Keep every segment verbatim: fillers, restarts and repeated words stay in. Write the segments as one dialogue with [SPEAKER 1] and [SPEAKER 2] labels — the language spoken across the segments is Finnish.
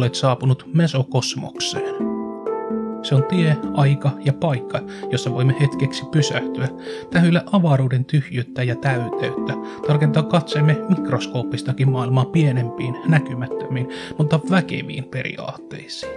[SPEAKER 1] olet saapunut Mesokosmokseen. Se on tie, aika ja paikka, jossa voimme hetkeksi pysähtyä, tähyillä avaruuden tyhjyyttä ja täyteyttä, tarkentaa katseemme mikroskooppistakin maailmaa pienempiin, näkymättömiin, mutta väkeviin periaatteisiin.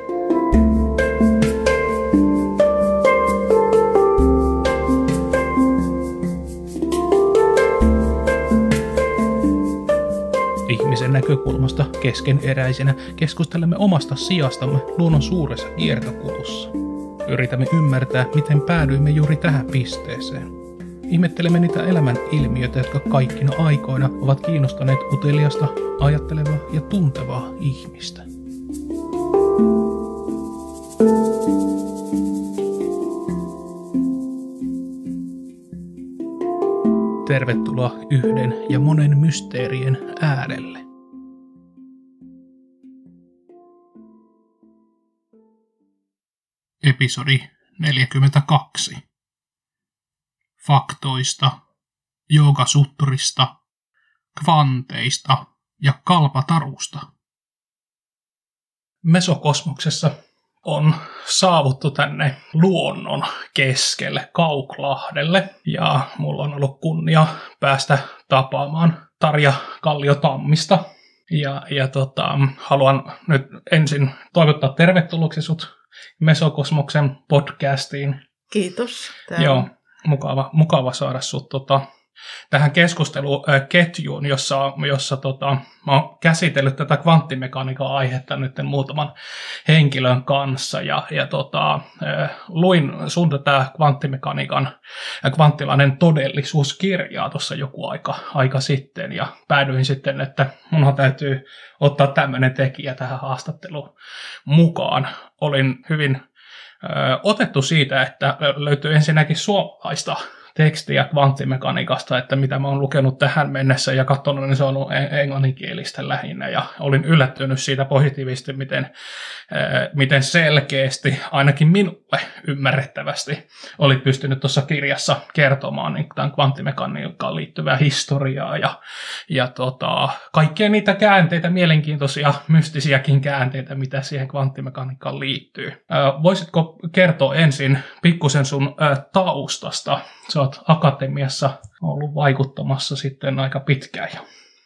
[SPEAKER 1] Ihmisen näkökulmasta keskeneräisenä keskustelemme omasta sijastamme luonnon suuressa kiertokulussa. Yritämme ymmärtää, miten päädyimme juuri tähän pisteeseen. Ihmettelemme niitä elämän ilmiöitä, jotka kaikkina aikoina ovat kiinnostaneet uteliasta, ajattelevaa ja tuntevaa ihmistä. Tervetuloa yhden ja monen mysteerien äärelle. Episodi neljäkymmentäkaksi. Faktoista, joogasutturista, kvanteista ja kalpatarusta. Mesokosmoksessa on saavuttu tänne luonnon keskelle Kauklahdelle ja mulla on ollut kunnia päästä tapaamaan Tarja Kallio-Tammista. Ja, ja tota, haluan nyt ensin toivottaa tervetulleeksi sut Mesokosmoksen podcastiin.
[SPEAKER 2] Kiitos.
[SPEAKER 1] Täällä. Joo, mukava, mukava saada sut tota, tähän keskusteluketjuun, jossa, jossa tota, mä oon käsitellyt tätä kvanttimekaniikan aihetta nyt muutaman henkilön kanssa. Ja, ja tota, luin sun tätä kvanttimekaniikan kvanttilainen todellisuuskirjaa tuossa joku aika, aika sitten. Ja päädyin sitten, että munhan täytyy ottaa tämmöinen tekijä tähän haastatteluun mukaan. Olin hyvin ö, otettu siitä, että löytyy ensinnäkin suomalaista tekstiä kvanttimekaniikasta, että mitä mä oon lukenut tähän mennessä ja katsonut, niin se on ollut englanninkielistä lähinnä. Ja olin yllättynyt siitä positiivisesti, miten, miten selkeästi, ainakin minulle ymmärrettävästi, olit pystynyt tuossa kirjassa kertomaan niin tämän kvanttimekaniikkaan liittyvää historiaa ja, ja tota, kaikkia niitä käänteitä, mielenkiintoisia, mystisiäkin käänteitä, mitä siihen kvanttimekaniikkaan liittyy. Voisitko kertoa ensin pikkusen sun taustasta? Sä oot akatemiassa ollut vaikuttamassa sitten aika pitkään jo.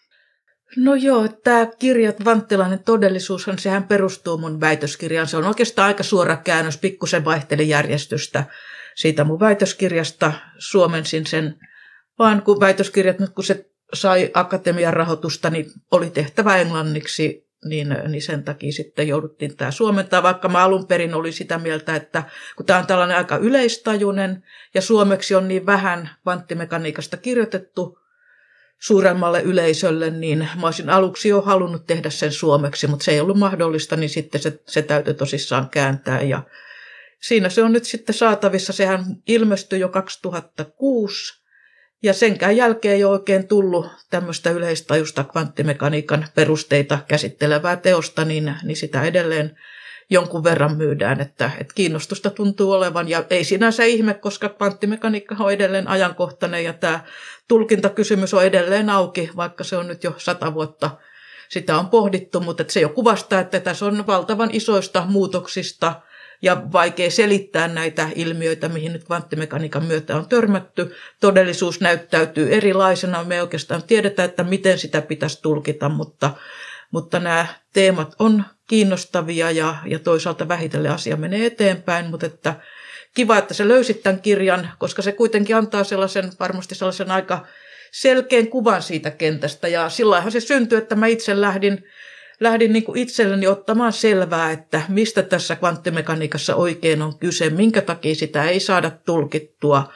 [SPEAKER 2] No joo, tämä kirja Kvanttilainen todellisuushan, sehän perustuu mun väitöskirjaan. Se on oikeastaan aika suora käännös, pikkusen vaihteli järjestystä siitä mun väitöskirjasta. Suomensin sen, vaan kun väitöskirjat, nyt kun se sai akatemian rahoitusta, niin oli tehtävä englanniksi. Niin, niin sen takia sitten jouduttiin tämä suomentaa, vaikka mä alun perin olin sitä mieltä, että kun tämä on tällainen aika yleistajuinen ja suomeksi on niin vähän kvanttimekaniikasta kirjoitettu suuremmalle yleisölle, niin mä olisin aluksi jo halunnut tehdä sen suomeksi, mutta se ei ollut mahdollista, niin sitten se, se täytyy tosissaan kääntää. Ja siinä se on nyt sitten saatavissa, sehän ilmestyi jo kaksituhattakuusi. Ja senkään jälkeen ei ole oikein tullut tämmöistä yleistajusta kvanttimekaniikan perusteita käsittelevää teosta, niin, niin sitä edelleen jonkun verran myydään, että, että kiinnostusta tuntuu olevan. Ja ei sinänsä ihme, koska kvanttimekaniikka on edelleen ajankohtainen ja tämä tulkintakysymys on edelleen auki, vaikka se on nyt jo sata vuotta sitä on pohdittu, mutta se jo kuvastaa, että tässä on valtavan isoista muutoksista ja vaikea selittää näitä ilmiöitä, mihin nyt kvanttimekaniikan myötä on törmätty. Todellisuus näyttäytyy erilaisena. Me ei oikeastaan tiedetä, että miten sitä pitäisi tulkita, mutta, mutta nämä teemat on kiinnostavia ja, ja toisaalta vähitellen asia menee eteenpäin. Mutta että kiva, että sä löysit tämän kirjan, koska se kuitenkin antaa sellaisen, varmasti sellaisen aika selkeän kuvan siitä kentästä. Ja sillainhan se syntyi, että mä itse lähdin Lähdin niin kuin itselleni ottamaan selvää, että mistä tässä kvanttimekaniikassa oikein on kyse, minkä takia sitä ei saada tulkittua.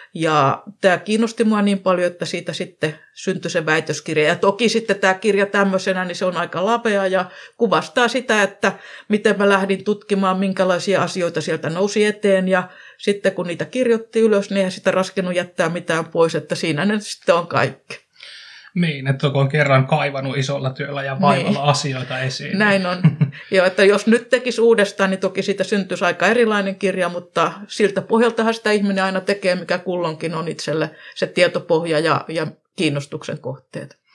[SPEAKER 2] Ja tämä kiinnosti mua niin paljon, että siitä sitten syntyi se väitöskirja. Ja toki sitten tämä kirja tämmöisenä, niin se on aika lavea ja kuvastaa sitä, että miten mä lähdin tutkimaan, minkälaisia asioita sieltä nousi eteen. Ja sitten kun niitä kirjoitti ylös, niin eihän sitä raskenut jättää mitään pois, että siinä ne sitten on kaikki.
[SPEAKER 1] Niin, että kun on kerran kaivannut isolla työllä ja vaivalla niin asioita esiin.
[SPEAKER 2] Näin on. Joo, että jos nyt tekisi uudestaan, niin toki siitä syntyisi aika erilainen kirja, mutta siltä pohjaltahan sitä ihminen aina tekee, mikä kulloinkin on itselle se tietopohja ja, ja kiinnostuksen kohteet.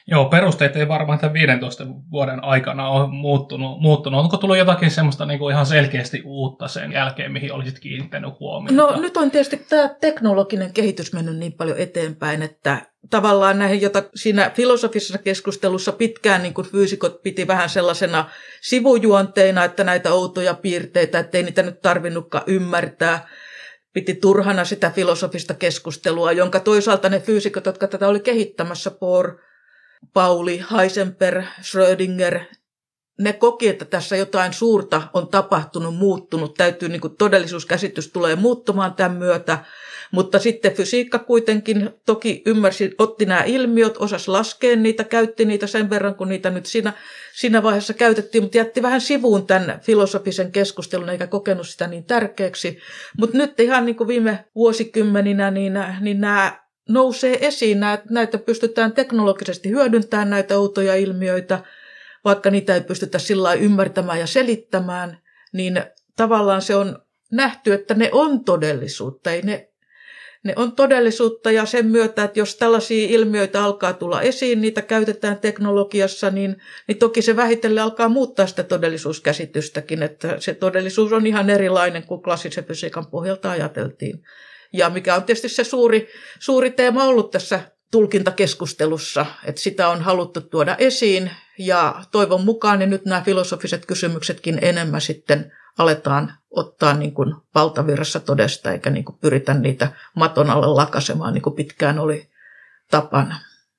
[SPEAKER 1] Joo, perusteet ei varmaan tämän viidentoista vuoden aikana ole muuttunut. muuttunut. Onko tullut jotakin semmoista niin kuin ihan selkeästi uutta sen jälkeen, mihin olisit kiinnittänyt huomiota?
[SPEAKER 2] No nyt on tietysti tämä teknologinen kehitys mennyt niin paljon eteenpäin, että tavallaan näihin, jota siinä filosofisessa keskustelussa pitkään niin kuin fyysikot piti vähän sellaisena sivujuonteina, että näitä outoja piirteitä, ettei niitä nyt tarvinnutkaan ymmärtää. Piti turhana sitä filosofista keskustelua, jonka toisaalta ne fyysikot, jotka tätä oli kehittämässä, Bohr, Pauli, Heisenberg, Schrödinger, ne koki, että tässä jotain suurta on tapahtunut, muuttunut. Täytyy, niin kuin todellisuuskäsitys tulee muuttumaan tämän myötä. Mutta sitten fysiikka kuitenkin toki ymmärsi, otti nämä ilmiöt, osasi laskea niitä, käytti niitä sen verran, kun niitä nyt siinä, siinä vaiheessa käytettiin, mutta jätti vähän sivuun tämän filosofisen keskustelun, eikä kokenut sitä niin tärkeäksi. Mutta nyt ihan niin kuin viime vuosikymmeninä, niin, niin nämä nousee esiin, näitä pystytään teknologisesti hyödyntämään, näitä outoja ilmiöitä, vaikka niitä ei pystytä sillä lailla ymmärtämään ja selittämään, niin tavallaan se on nähty, että ne on todellisuutta. Ei ne, ne on todellisuutta ja sen myötä, että jos tällaisia ilmiöitä alkaa tulla esiin, niitä käytetään teknologiassa, niin, niin toki se vähitellen alkaa muuttaa sitä todellisuuskäsitystäkin, että se todellisuus on ihan erilainen kuin klassisen fysiikan pohjalta ajateltiin. Ja mikä on tietysti se suuri, suuri teema ollut tässä tulkintakeskustelussa, että sitä on haluttu tuoda esiin ja toivon mukaan niin nyt nämä filosofiset kysymyksetkin enemmän sitten aletaan ottaa niin kuin valtavirrassa todesta eikä niin kuin pyritä niitä maton alle lakasemaan niin kuin pitkään oli tapana.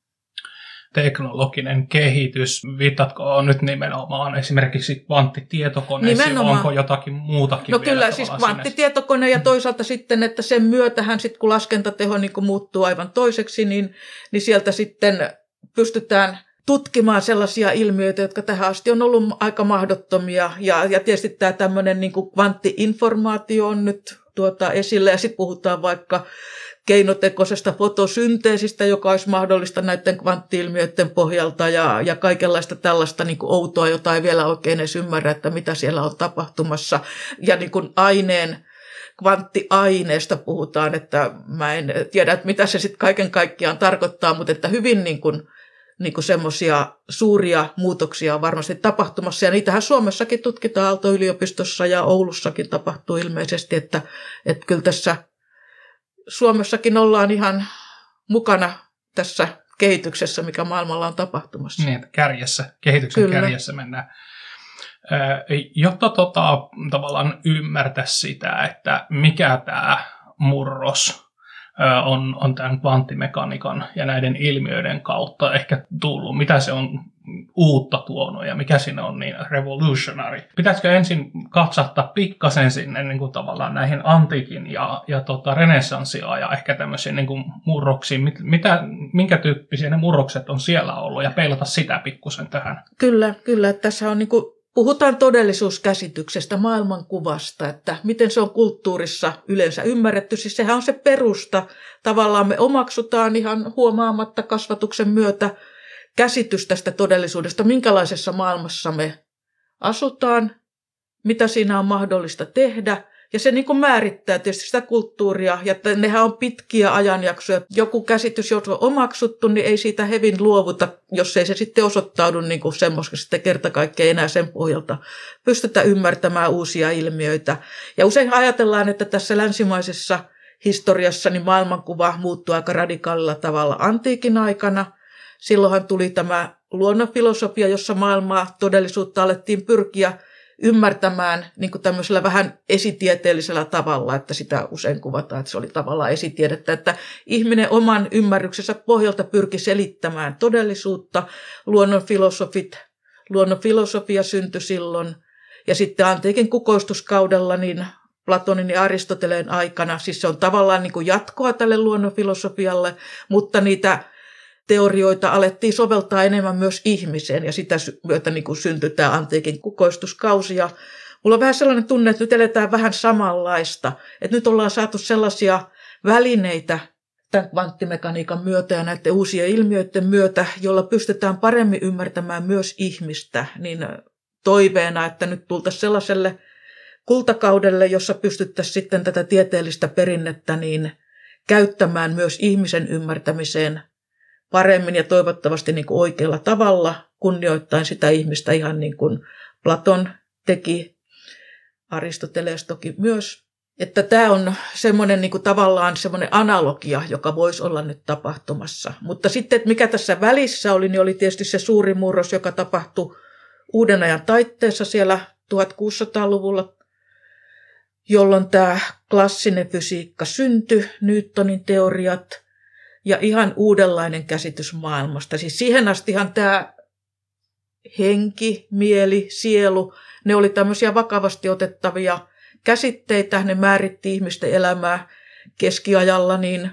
[SPEAKER 1] Teknologinen kehitys, viittatko nyt nimenomaan esimerkiksi kvanttitietokoneisiin, onko jotakin muutakin?
[SPEAKER 2] No kyllä, siis kvanttitietokone ja toisaalta sitten, että sen myötähän sitten kun laskentateho niin kun muuttuu aivan toiseksi, niin, niin sieltä sitten pystytään tutkimaan sellaisia ilmiöitä, jotka tähän asti on ollut aika mahdottomia. Ja, ja tietysti tämä tämmöinen niin kuin kvanttiinformaatio on nyt tuota esille ja sitten puhutaan vaikka keinotekoisesta fotosynteesistä, joka olisi mahdollista näiden kvantti-ilmiöiden pohjalta ja, ja kaikenlaista tällaista niin kuin outoa, jota ei vielä oikein edes ymmärrä, että mitä siellä on tapahtumassa. Ja niin kuin aineen, kvanttiaineesta puhutaan, että mä en tiedä, että mitä se sitten kaiken kaikkiaan tarkoittaa, mutta että hyvin niin kuin, niin kuin semmoisia suuria muutoksia on varmasti tapahtumassa. Ja niitähän Suomessakin tutkitaan Aalto-yliopistossa ja Oulussakin tapahtuu ilmeisesti, että, että kyllä tässä Suomessakin ollaan ihan mukana tässä kehityksessä, mikä maailmalla on tapahtumassa.
[SPEAKER 1] Niin, kärjessä, kehityksen Kyllä. kärjessä mennään. Jotta tota, tavallaan ymmärtää sitä, että mikä tämä murros on, on tämän kvanttimekaniikan ja näiden ilmiöiden kautta ehkä tullut, mitä se on uutta tuonut ja mikä siinä on niin revolutionary. Pitäisikö ensin katsahtaa pikkasen sinne niin kuin tavallaan näihin antiikin ja, ja tota renessanssia ja ehkä tämmöisiin niin kuin murroksiin, Mit, mitä, minkä tyyppisiä ne murrokset on siellä ollut ja peilata sitä pikkusen tähän.
[SPEAKER 2] Kyllä, kyllä. Tässä on niin kuin, puhutaan todellisuuskäsityksestä, maailmankuvasta, että miten se on kulttuurissa yleensä ymmärretty. Siis sehän on se perusta. Tavallaan me omaksutaan ihan huomaamatta kasvatuksen myötä käsitys tästä todellisuudesta, minkälaisessa maailmassa me asutaan, mitä siinä on mahdollista tehdä. Ja se niin kuin määrittää tietysti sitä kulttuuria, ja nehän on pitkiä ajanjaksoja. Joku käsitys, jos on omaksuttu, niin ei siitä hevin luovuta, jos ei se sitten osoittaudu niin kuin semmoista sitten kerta kaikkiaan enää sen pohjalta pystytä ymmärtämään uusia ilmiöitä. Ja usein ajatellaan, että tässä länsimaisessa historiassa niin maailmankuva muuttuu aika radikaalilla tavalla antiikin aikana. Silloinhan tuli tämä luonnonfilosofia, jossa maailmaa, todellisuutta alettiin pyrkiä ymmärtämään niin kuin tämmöisellä vähän esitieteellisellä tavalla, että sitä usein kuvataan, että se oli tavallaan esitiedettä, että ihminen oman ymmärryksensä pohjalta pyrki selittämään todellisuutta. Luonnonfilosofit, luonnonfilosofia syntyi silloin ja sitten antiikin kukoistuskaudella niin Platonin ja Aristoteleen aikana, siis se on tavallaan niin kuin jatkoa tälle luonnonfilosofialle, mutta niitä teorioita alettiin soveltaa enemmän myös ihmiseen ja sitä myötä niin kuin syntyi tämä antiikin kukoistuskausi. Ja mulla on vähän sellainen tunne, että nyt eletään vähän samanlaista. Että nyt ollaan saatu sellaisia välineitä tämän kvanttimekaniikan myötä ja näiden uusien ilmiöiden myötä, jolla pystytään paremmin ymmärtämään myös ihmistä. Niin toiveena, että nyt tultaisiin sellaiselle kultakaudelle, jossa pystyttäisiin sitten tätä tieteellistä perinnettä niin käyttämään myös ihmisen ymmärtämiseen paremmin ja toivottavasti niin kuin oikealla tavalla, kunnioittaen sitä ihmistä ihan niin kuin Platon teki, Aristoteles toki myös. Että tämä on semmoinen niin kuin tavallaan semmoinen analogia, joka voisi olla nyt tapahtumassa. Mutta sitten, että mikä tässä välissä oli, niin oli tietysti se suuri murros, joka tapahtui uuden ajan taitteessa siellä tuhatkuusisataaluvulla, jolloin tämä klassinen fysiikka syntyi, Newtonin teoriat ja ihan uudenlainen käsitys maailmasta. Siis siihen astihan tämä henki, mieli, sielu, ne oli tämmöisiä vakavasti otettavia käsitteitä, ne määritti ihmisten elämää keskiajalla, niin,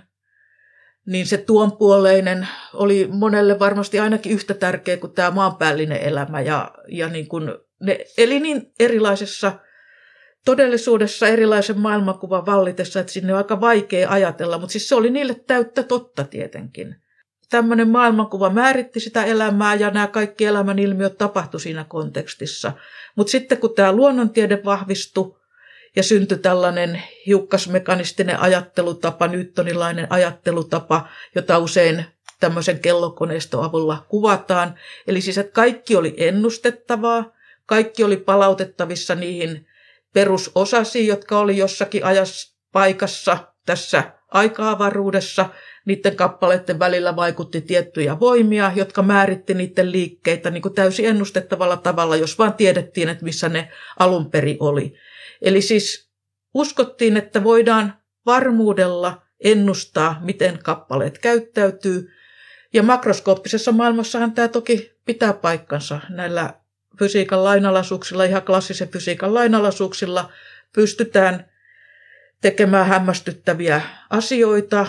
[SPEAKER 2] niin se tuonpuoleinen oli monelle varmasti ainakin yhtä tärkeä kuin tämä maanpäällinen elämä. Ja, ja niin kuin ne eli niin erilaisessa todellisuudessa, erilaisen maailmankuvan vallitessa, että sinne on aika vaikea ajatella, mutta siis se oli niille täyttä totta tietenkin. Tämmöinen maailmankuva määritti sitä elämää ja nämä kaikki elämän ilmiöt tapahtui siinä kontekstissa. Mutta sitten kun tämä luonnontiede vahvistui ja syntyi tällainen hiukkasmekanistinen ajattelutapa, newtonilainen ajattelutapa, jota usein tämmöisen kellokoneiston avulla kuvataan. Eli siis, että kaikki oli ennustettavaa, kaikki oli palautettavissa niihin perusosasiin, jotka oli jossakin ajassa paikassa tässä aika-avaruudessa. Niiden kappaleiden välillä vaikutti tiettyjä voimia, jotka määritti niiden liikkeitä niin kuin täysin ennustettavalla tavalla, jos vaan tiedettiin, että missä ne alun perin oli. Eli siis uskottiin, että voidaan varmuudella ennustaa, miten kappaleet käyttäytyy. Ja makroskooppisessa maailmassahan tämä toki pitää paikkansa. Näillä fysiikan lainalaisuuksilla, ihan klassisen fysiikan lainalaisuuksilla pystytään tekemään hämmästyttäviä asioita,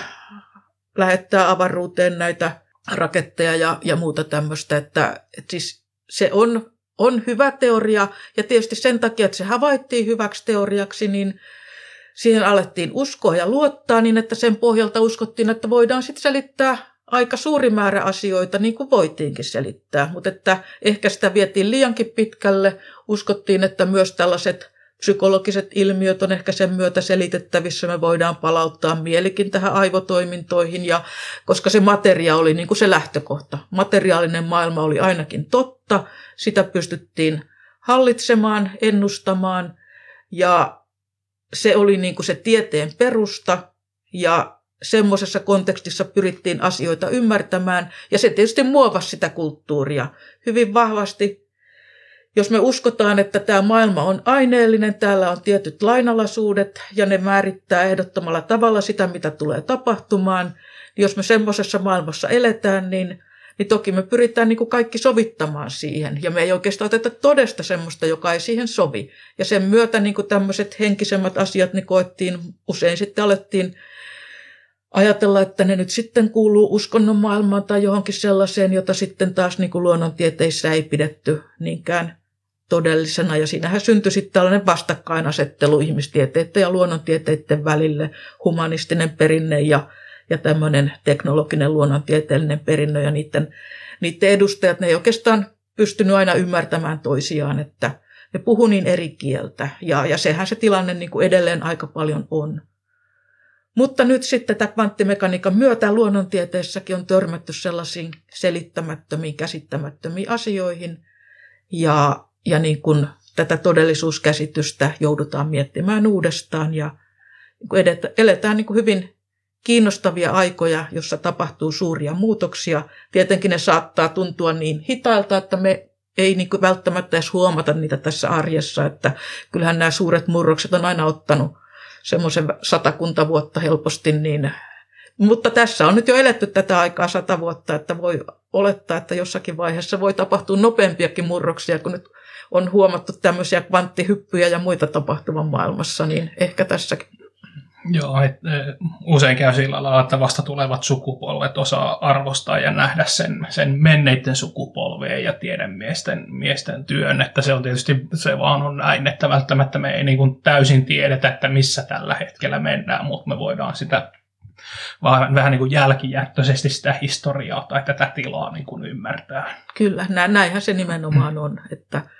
[SPEAKER 2] lähettää avaruuteen näitä raketteja ja, ja muuta tämmöistä. Että, että siis se on, on hyvä teoria ja tietysti sen takia, että se havaittiin hyväksi teoriaksi, niin siihen alettiin uskoa ja luottaa niin, että sen pohjalta uskottiin, että voidaan sitten selittää aika suuri määrä asioita, niin kuin voitiinkin selittää. Mutta että ehkä sitä vietiin liiankin pitkälle. Uskottiin, että myös tällaiset psykologiset ilmiöt on ehkä sen myötä selitettävissä. Me voidaan palauttaa mielikin tähän aivotoimintoihin, ja koska se materia oli niin kuin se lähtökohta. Materiaalinen maailma oli ainakin totta. Sitä pystyttiin hallitsemaan, ennustamaan, ja se oli niin kuin se tieteen perusta, ja semmoisessa kontekstissa pyrittiin asioita ymmärtämään, ja se tietysti muovasi sitä kulttuuria hyvin vahvasti. Jos me uskotaan, että tämä maailma on aineellinen, täällä on tietyt lainalaisuudet, ja ne määrittää ehdottomalla tavalla sitä, mitä tulee tapahtumaan, niin jos me semmoisessa maailmassa eletään, niin, niin toki me pyritään niin kuin kaikki sovittamaan siihen, ja me ei oikeastaan oteta todesta semmoista, joka ei siihen sovi. Ja sen myötä niin kuin tämmöiset henkisemmät asiat niin koettiin, usein sitten alettiin ajatella, että ne nyt sitten kuuluu uskonnon maailmaan tai johonkin sellaiseen, jota sitten taas niin kuin luonnontieteissä ei pidetty niinkään todellisena. Ja siinähän syntyi sitten tällainen vastakkainasettelu ihmistieteiden ja luonnontieteiden välille, humanistinen perinne ja, ja tämmöinen teknologinen luonnontieteellinen perinne. Ja niiden, niiden edustajat, ne ei oikeastaan pystynyt aina ymmärtämään toisiaan, että ne puhu niin eri kieltä. Ja, ja sehän se tilanne niin kuin edelleen aika paljon on. Mutta nyt sitten tämän kvanttimekaniikan myötä luonnontieteessäkin on törmätty sellaisiin selittämättömiin, käsittämättömiin asioihin. Ja, ja niin kuin tätä todellisuuskäsitystä joudutaan miettimään uudestaan. Ja edetä, eletään niin kuin hyvin kiinnostavia aikoja, jossa tapahtuu suuria muutoksia. Tietenkin ne saattaa tuntua niin hitailta, että me ei niin kuin välttämättä edes huomata niitä tässä arjessa. Että kyllähän nämä suuret murrokset on aina ottanut semmoisen satakunta vuotta helposti, niin, mutta tässä on nyt jo eletty tätä aikaa sata vuotta, että voi olettaa, että jossakin vaiheessa voi tapahtua nopeampiakin murroksia, kun nyt on huomattu tämmöisiä kvanttihyppyjä ja muita tapahtuvan maailmassa, niin ehkä tässäkin.
[SPEAKER 1] Joo, et, usein käy sillä lailla, että vasta tulevat sukupolvet osaa arvostaa ja nähdä sen, sen menneiden sukupolveen ja tiedemiesten miesten työn, että se on tietysti, se vaan on näin, että välttämättä me ei niin kuin täysin tiedetä, että missä tällä hetkellä mennään, mutta me voidaan sitä vähän, vähän niin kuin jälkijättöisesti sitä historiaa tai tätä tilaa niin kuin ymmärtää.
[SPEAKER 2] Kyllä, näinhän se nimenomaan on, että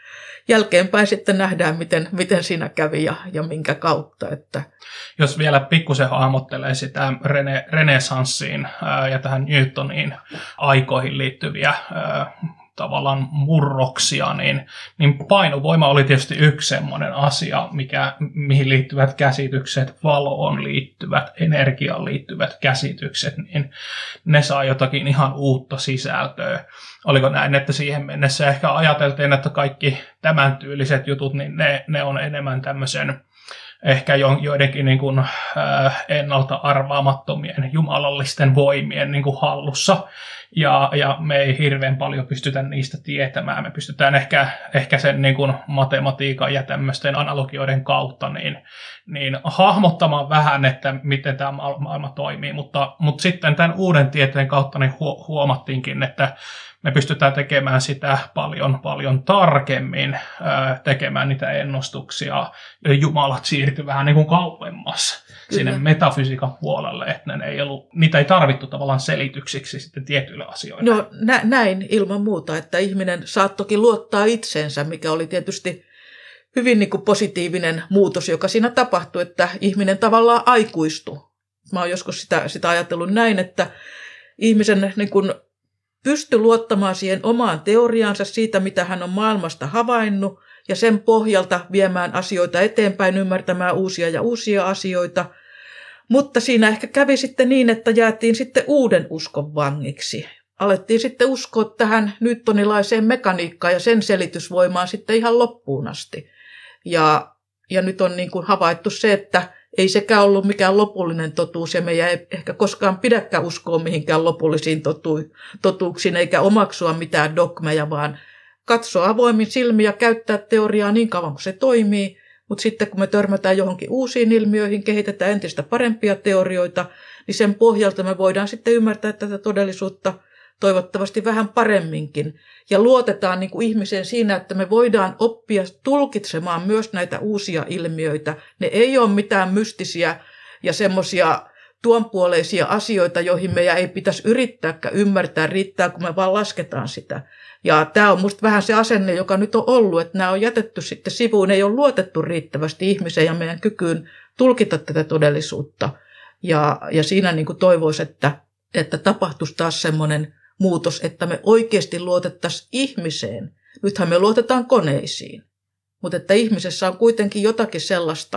[SPEAKER 2] jälkeenpäin sitten nähdään, miten, miten siinä kävi ja, ja minkä kautta. Että.
[SPEAKER 1] Jos vielä pikkusen hahmottelee sitä rene, renesanssiin ää, ja tähän Newtonin aikoihin liittyviä ää, tavallaan murroksia, niin, niin painovoima oli tietysti yksi semmoinen asia, mikä, mihin liittyvät käsitykset, valoon liittyvät, energiaan liittyvät käsitykset, niin ne saa jotakin ihan uutta sisältöä. Oliko näin, että siihen mennessä ehkä ajateltiin, että kaikki tämän tyyliset jutut, niin ne, ne on enemmän tämmöisen ehkä jo, joidenkin niin kuin, äh, ennalta arvaamattomien jumalallisten voimien niin kuin hallussa, ja, ja me ei hirveän paljon pystytä niistä tietämään. Me pystytään ehkä, ehkä sen niin kuin matematiikan ja tämmöisten analogioiden kautta niin, niin hahmottamaan vähän, että miten tämä maailma toimii, mutta, mutta sitten tämän uuden tieteen kautta niin huomattiinkin, että me pystytään tekemään sitä paljon, paljon tarkemmin, tekemään niitä ennustuksia. Jumalat siirtyi vähän niin kuin kauemmas Kyllä. sinne metafysiikan puolelle, että ne ei ollut, niitä ei tarvittu tavallaan selityksiksi sitten tietyille asioille.
[SPEAKER 2] No nä- näin ilman muuta, että ihminen saattokin luottaa itseensä, mikä oli tietysti hyvin niin kuin positiivinen muutos, joka siinä tapahtui, että ihminen tavallaan aikuistui. Mä oon joskus sitä, sitä ajatellut näin, että ihmisen niin kuin pysty luottamaan siihen omaan teoriaansa siitä, mitä hän on maailmasta havainnut, ja sen pohjalta viemään asioita eteenpäin, ymmärtämään uusia ja uusia asioita. Mutta siinä ehkä kävi sitten niin, että jäätiin sitten uuden uskon vangiksi. Alettiin sitten uskoa tähän newtonilaiseen mekaniikkaan ja sen selitysvoimaan sitten ihan loppuun asti. Ja, ja nyt on niin kuin havaittu se, että ei sekään ollut mikään lopullinen totuus, ja meidän ei ehkä koskaan pidäkään uskoa mihinkään lopullisiin totu- totuuksiin, eikä omaksua mitään dogmeja, vaan katsoa avoimin silmiä ja käyttää teoriaa niin kauan kuin se toimii, mutta sitten kun me törmätään johonkin uusiin ilmiöihin, kehitetään entistä parempia teorioita, niin sen pohjalta me voidaan sitten ymmärtää tätä todellisuutta toivottavasti vähän paremminkin. Ja luotetaan niin kuin ihmiseen siinä, että me voidaan oppia tulkitsemaan myös näitä uusia ilmiöitä. Ne ei ole mitään mystisiä ja semmoisia tuonpuoleisia asioita, joihin meidän ei pitäisi yrittääkään ymmärtää, riittää kun me vaan lasketaan sitä. Ja tämä on musta vähän se asenne, joka nyt on ollut, että nämä on jätetty sitten sivuun, ei ole luotettu riittävästi ihmiseen ja meidän kykyyn tulkita tätä todellisuutta. Ja, ja siinä niin kuin toivoisi, että, että tapahtuisi taas semmoinen muutos, että me oikeasti luotettaisiin ihmiseen. Nythän me luotetaan koneisiin, mutta että ihmisessä on kuitenkin jotakin sellaista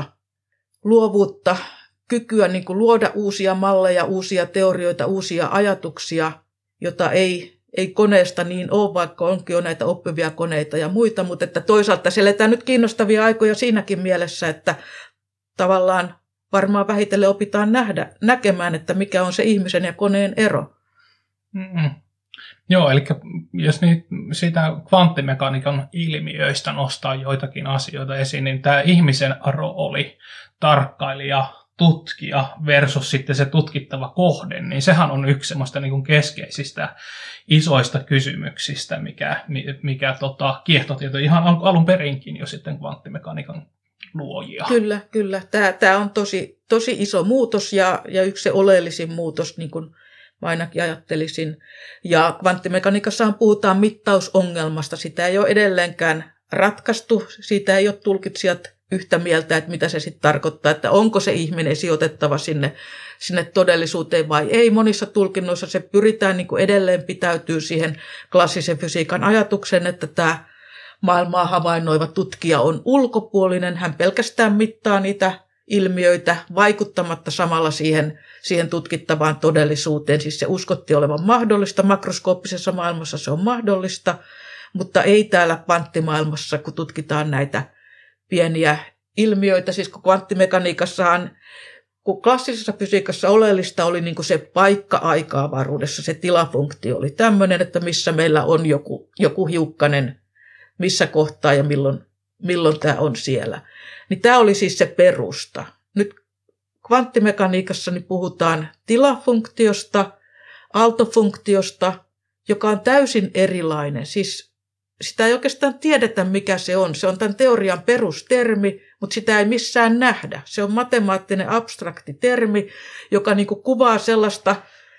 [SPEAKER 2] luovuutta, kykyä niin kuin luoda uusia malleja, uusia teorioita, uusia ajatuksia, jota ei, ei koneesta niin ole, vaikka onkin jo näitä oppivia koneita ja muita, mutta että toisaalta se eletään nyt kiinnostavia aikoja siinäkin mielessä, että tavallaan varmaan vähitellen opitaan nähdä, näkemään, että mikä on se ihmisen ja koneen ero.
[SPEAKER 1] Mm-mm. Joo, eli jos niitä, siitä kvanttimekaniikan ilmiöistä nostaa joitakin asioita esiin, niin tämä ihmisen rooli, tarkkailija, tutkija versus sitten se tutkittava kohde, niin sehän on yksi semmoista niin kuin keskeisistä isoista kysymyksistä, mikä, mikä tota, kiehtotieto ihan alun perinkin jo sitten kvanttimekaniikan luojia.
[SPEAKER 2] Kyllä, kyllä. Tämä, tämä on tosi, tosi iso muutos ja, ja yksi se oleellisin muutos, niin kuin mä ainakin ajattelisin. Ja kvanttimekaniikassahan puhutaan mittausongelmasta. Sitä ei ole edelleenkään ratkaistu. Siitä ei ole tulkitsijat yhtä mieltä, että mitä se sitten tarkoittaa, että onko se ihminen sijoitettava sinne, sinne todellisuuteen vai ei. Monissa tulkinnoissa se pyritään niin kuin edelleen pitäytyy siihen klassisen fysiikan ajatuksen, että tämä maailmaa havainnoiva tutkija on ulkopuolinen. Hän pelkästään mittaa niitä ilmiöitä vaikuttamatta samalla siihen, siihen tutkittavaan todellisuuteen. Siis se uskottiin olevan mahdollista. Makroskooppisessa maailmassa se on mahdollista, mutta ei täällä kvanttimaailmassa, kun tutkitaan näitä pieniä ilmiöitä. Siis kun kvanttimekaniikassahan, kun klassisessa fysiikassa oleellista oli niin kuin se paikka-aika-avaruudessa, se tilafunktio oli tämmöinen, että missä meillä on joku, joku hiukkanen, missä kohtaa ja milloin, milloin tämä on siellä. Niin tämä oli siis se perusta. Nyt kvanttimekaniikassa niin puhutaan tilafunktiosta, aaltofunktiosta, joka on täysin erilainen. Siis sitä ei oikeastaan tiedetä, mikä se on. Se on tämän teorian perustermi, mutta sitä ei missään nähdä. Se on matemaattinen abstrakti termi, joka niin kuin kuvaa sellaista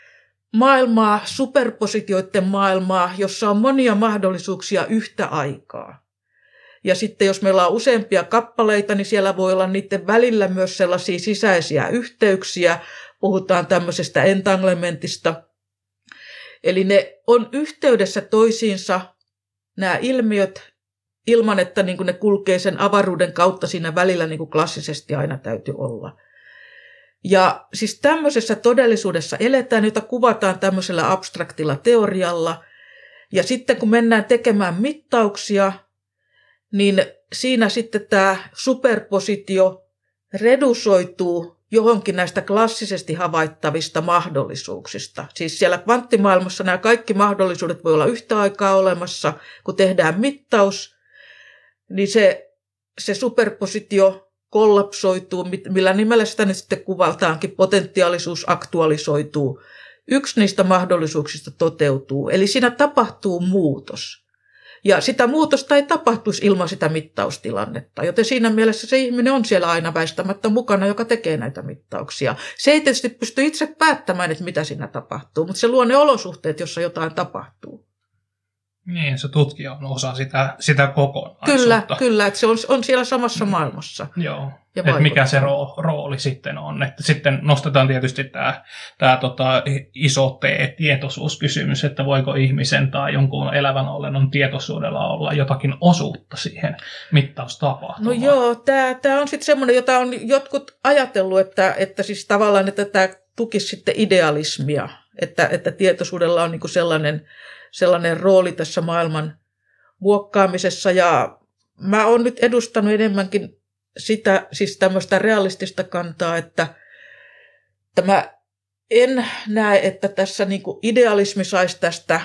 [SPEAKER 2] maailmaa, superpositioiden maailmaa, jossa on monia mahdollisuuksia yhtä aikaa. Ja sitten jos meillä on useampia kappaleita, niin siellä voi olla niiden välillä myös sellaisia sisäisiä yhteyksiä. Puhutaan tämmöisestä entanglementista. Eli ne on yhteydessä toisiinsa, nämä ilmiöt, ilman että niin kuin ne kulkee sen avaruuden kautta siinä välillä, niin kuin klassisesti aina täytyy olla. Ja siis tämmöisessä todellisuudessa eletään, jota kuvataan tämmöisellä abstraktilla teorialla. Ja sitten kun mennään tekemään mittauksia, niin siinä sitten tämä superpositio redusoituu johonkin näistä klassisesti havaittavista mahdollisuuksista. Siis siellä kvanttimaailmassa nämä kaikki mahdollisuudet voi olla yhtä aikaa olemassa, kun tehdään mittaus, niin se, se superpositio kollapsoituu, millä nimellä sitä nyt sitten kuvaltaankin, potentiaalisuus aktualisoituu. Yksi niistä mahdollisuuksista toteutuu, eli siinä tapahtuu muutos. Ja sitä muutosta ei tapahtuisi ilman sitä mittaustilannetta, joten siinä mielessä se ihminen on siellä aina väistämättä mukana, joka tekee näitä mittauksia. Se ei tietysti pysty itse päättämään, että mitä siinä tapahtuu, mutta se luo ne olosuhteet, jossa jotain tapahtuu.
[SPEAKER 1] Niin, se tutkija on osa sitä, sitä kokonaisuutta.
[SPEAKER 2] Kyllä, kyllä, että se on, on siellä samassa maailmassa.
[SPEAKER 1] Joo, että mikä se ro- rooli sitten on. Että sitten nostetaan tietysti tämä, tämä tota, iso T-tietoisuuskysymys, että voiko ihmisen tai jonkun elävän olennon tietoisuudella olla jotakin osuutta siihen mittaustapahtumaan.
[SPEAKER 2] No joo, tämä, tämä on sitten semmoinen, jota on jotkut ajatellut, että, että siis tavallaan että tämä tukisi sitten idealismia, että, että tietoisuudella on niinku sellainen... sellainen rooli tässä maailman muokkaamisessa, ja mä oon nyt edustanut enemmänkin sitä, siis tämmöistä realistista kantaa, että tämä en näe, että tässä niin kuin idealismi saisi tästä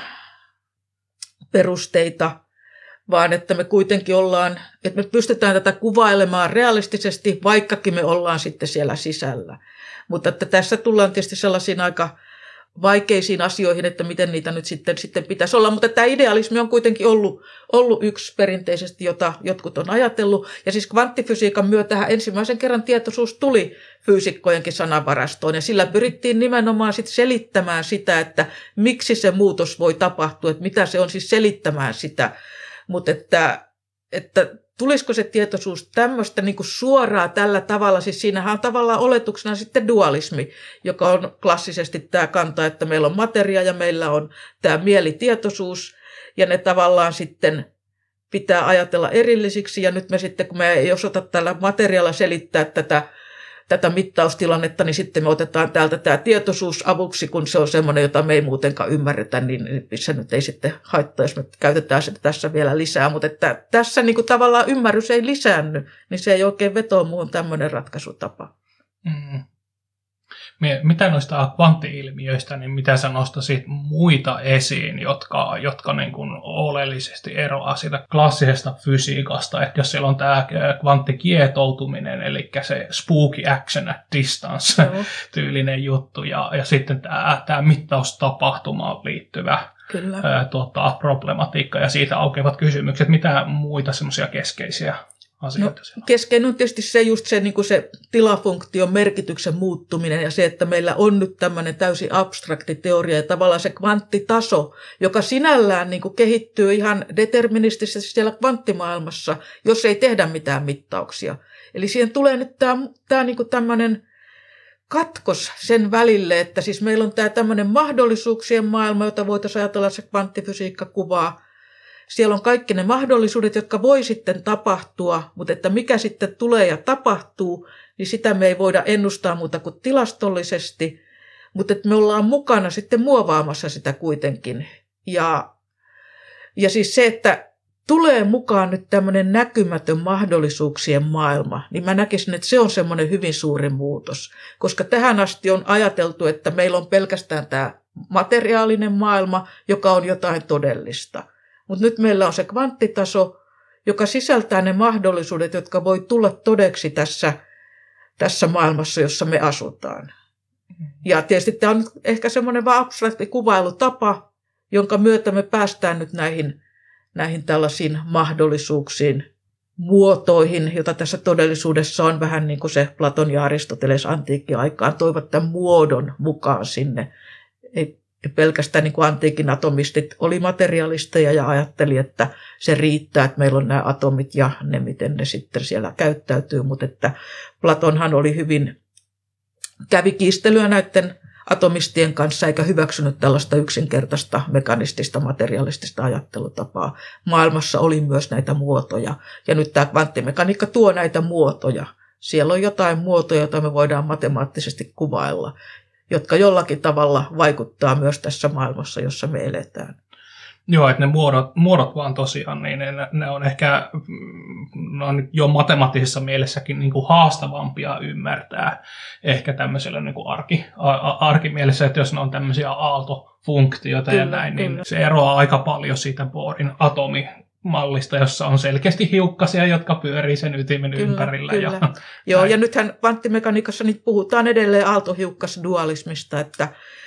[SPEAKER 2] perusteita, vaan että me kuitenkin ollaan, että me pystytään tätä kuvailemaan realistisesti, vaikkakin me ollaan sitten siellä sisällä. Mutta että tässä tullaan tietysti sellaisiin aika vaikeisiin asioihin, että miten niitä nyt sitten, sitten pitäisi olla. Mutta tämä idealismi on kuitenkin ollut, ollut yksi perinteisesti, jota jotkut on ajatellut. Ja siis kvanttifysiikan myötähän ensimmäisen kerran tietoisuus tuli fyysikkojenkin sanavarastoon. Ja sillä pyrittiin nimenomaan sit selittämään sitä, että miksi se muutos voi tapahtua, että mitä se on siis selittämään sitä. Mutta että, että tulisiko se tietoisuus tämmöistä niin kuin suoraa tällä tavalla, siis siinähän on tavallaan oletuksena sitten dualismi, joka on klassisesti tämä kanta, että meillä on materia ja meillä on tämä mielitietoisuus, ja ne tavallaan sitten pitää ajatella erillisiksi, ja nyt me sitten, kun me ei osata tällä materiaalla selittää tätä, tätä mittaustilannetta, niin sitten me otetaan täältä tämä tietoisuus avuksi, kun se on semmoinen, jota me ei muutenkaan ymmärretä, niin se nyt ei sitten haittaa, jos me käytetään sitä tässä vielä lisää. Mutta että tässä niin kuin tavallaan ymmärrys ei lisäänny, niin se ei oikein vetoa muuhun tämmöinen ratkaisutapa.
[SPEAKER 1] Mm. Mitä noista kvantti-ilmiöistä, niin mitä sä nostasit muita esiin, jotka, jotka niin kuin oleellisesti eroaa siitä klassisesta fysiikasta, että jos siellä on tämä kvanttikietoutuminen, eli se spooky action at distance no. tyylinen juttu, ja, ja sitten tämä, tämä mittaustapahtumaan liittyvä ää, tota, problematiikka ja siitä aukeavat kysymykset, mitä muita semmoisia keskeisiä No,
[SPEAKER 2] keskeinen on tietysti se, just se, niin kuin se tilafunktion merkityksen muuttuminen ja se, että meillä on nyt tämmöinen täysin abstrakti teoria ja tavallaan se kvanttitaso, joka sinällään niin kuin kehittyy ihan deterministisesti siellä kvanttimaailmassa, jos ei tehdä mitään mittauksia. Eli siihen tulee nyt tämä, tämä niin kuin tämmöinen katkos sen välille, että siis meillä on tämä tämmöinen mahdollisuuksien maailma, jota voitaisiin ajatella se kvanttifysiikka kuvaa. Siellä on kaikki ne mahdollisuudet, jotka voi sitten tapahtua, mutta että mikä sitten tulee ja tapahtuu, niin sitä me ei voida ennustaa muuta kuin tilastollisesti, mutta että me ollaan mukana sitten muovaamassa sitä kuitenkin. Ja, ja siis se, että tulee mukaan nyt tämmöinen näkymätön mahdollisuuksien maailma, niin mä näkisin, että se on semmoinen hyvin suuri muutos, koska tähän asti on ajateltu, että meillä on pelkästään tämä materiaalinen maailma, joka on jotain todellista. Mutta nyt meillä on se kvanttitaso, joka sisältää ne mahdollisuudet, jotka voi tulla todeksi tässä, tässä maailmassa, jossa me asutaan. Ja tietysti tämä on ehkä semmoinen vaan abstrakti kuvailutapa, jonka myötä me päästään nyt näihin, näihin tällaisiin mahdollisuuksiin, muotoihin, jota tässä todellisuudessa on vähän niin kuin se Platon ja Aristoteles antiikkiaikaan toivat tämän muodon mukaan sinne. Ei pelkästään niin kuin antiikin atomistit oli materialisteja ja ajatteli, että se riittää, että meillä on nämä atomit ja ne, miten ne sitten siellä käyttäytyy. Mutta että Platonhan oli hyvin, kävi kiistelyä näiden atomistien kanssa eikä hyväksynyt tällaista yksinkertaista mekanistista, materialistista ajattelutapaa. Maailmassa oli myös näitä muotoja ja nyt tämä kvanttimekaniikka tuo näitä muotoja. Siellä on jotain muotoja, joita me voidaan matemaattisesti kuvailla, jotka jollakin tavalla vaikuttaa myös tässä maailmassa, jossa me eletään.
[SPEAKER 1] Joo, että ne muodot, muodot vaan tosiaan, niin ne, ne on ehkä ne on jo matemaattisessa mielessäkin niin kuin haastavampia ymmärtää ehkä tämmöisellä niin kuin arki, a, arkimielessä, että jos ne on tämmöisiä aaltofunktioita kyllä, ja näin, kyllä. Niin se eroaa aika paljon siitä Bohrin atomimallista, jossa on selkeästi hiukkasia, jotka pyörii sen ytimen kyllä, ympärillä.
[SPEAKER 2] Kyllä. Ja, Joo, ja nythän kvanttimekaniikassa niin puhutaan edelleen aaltohiukkasdualismista, että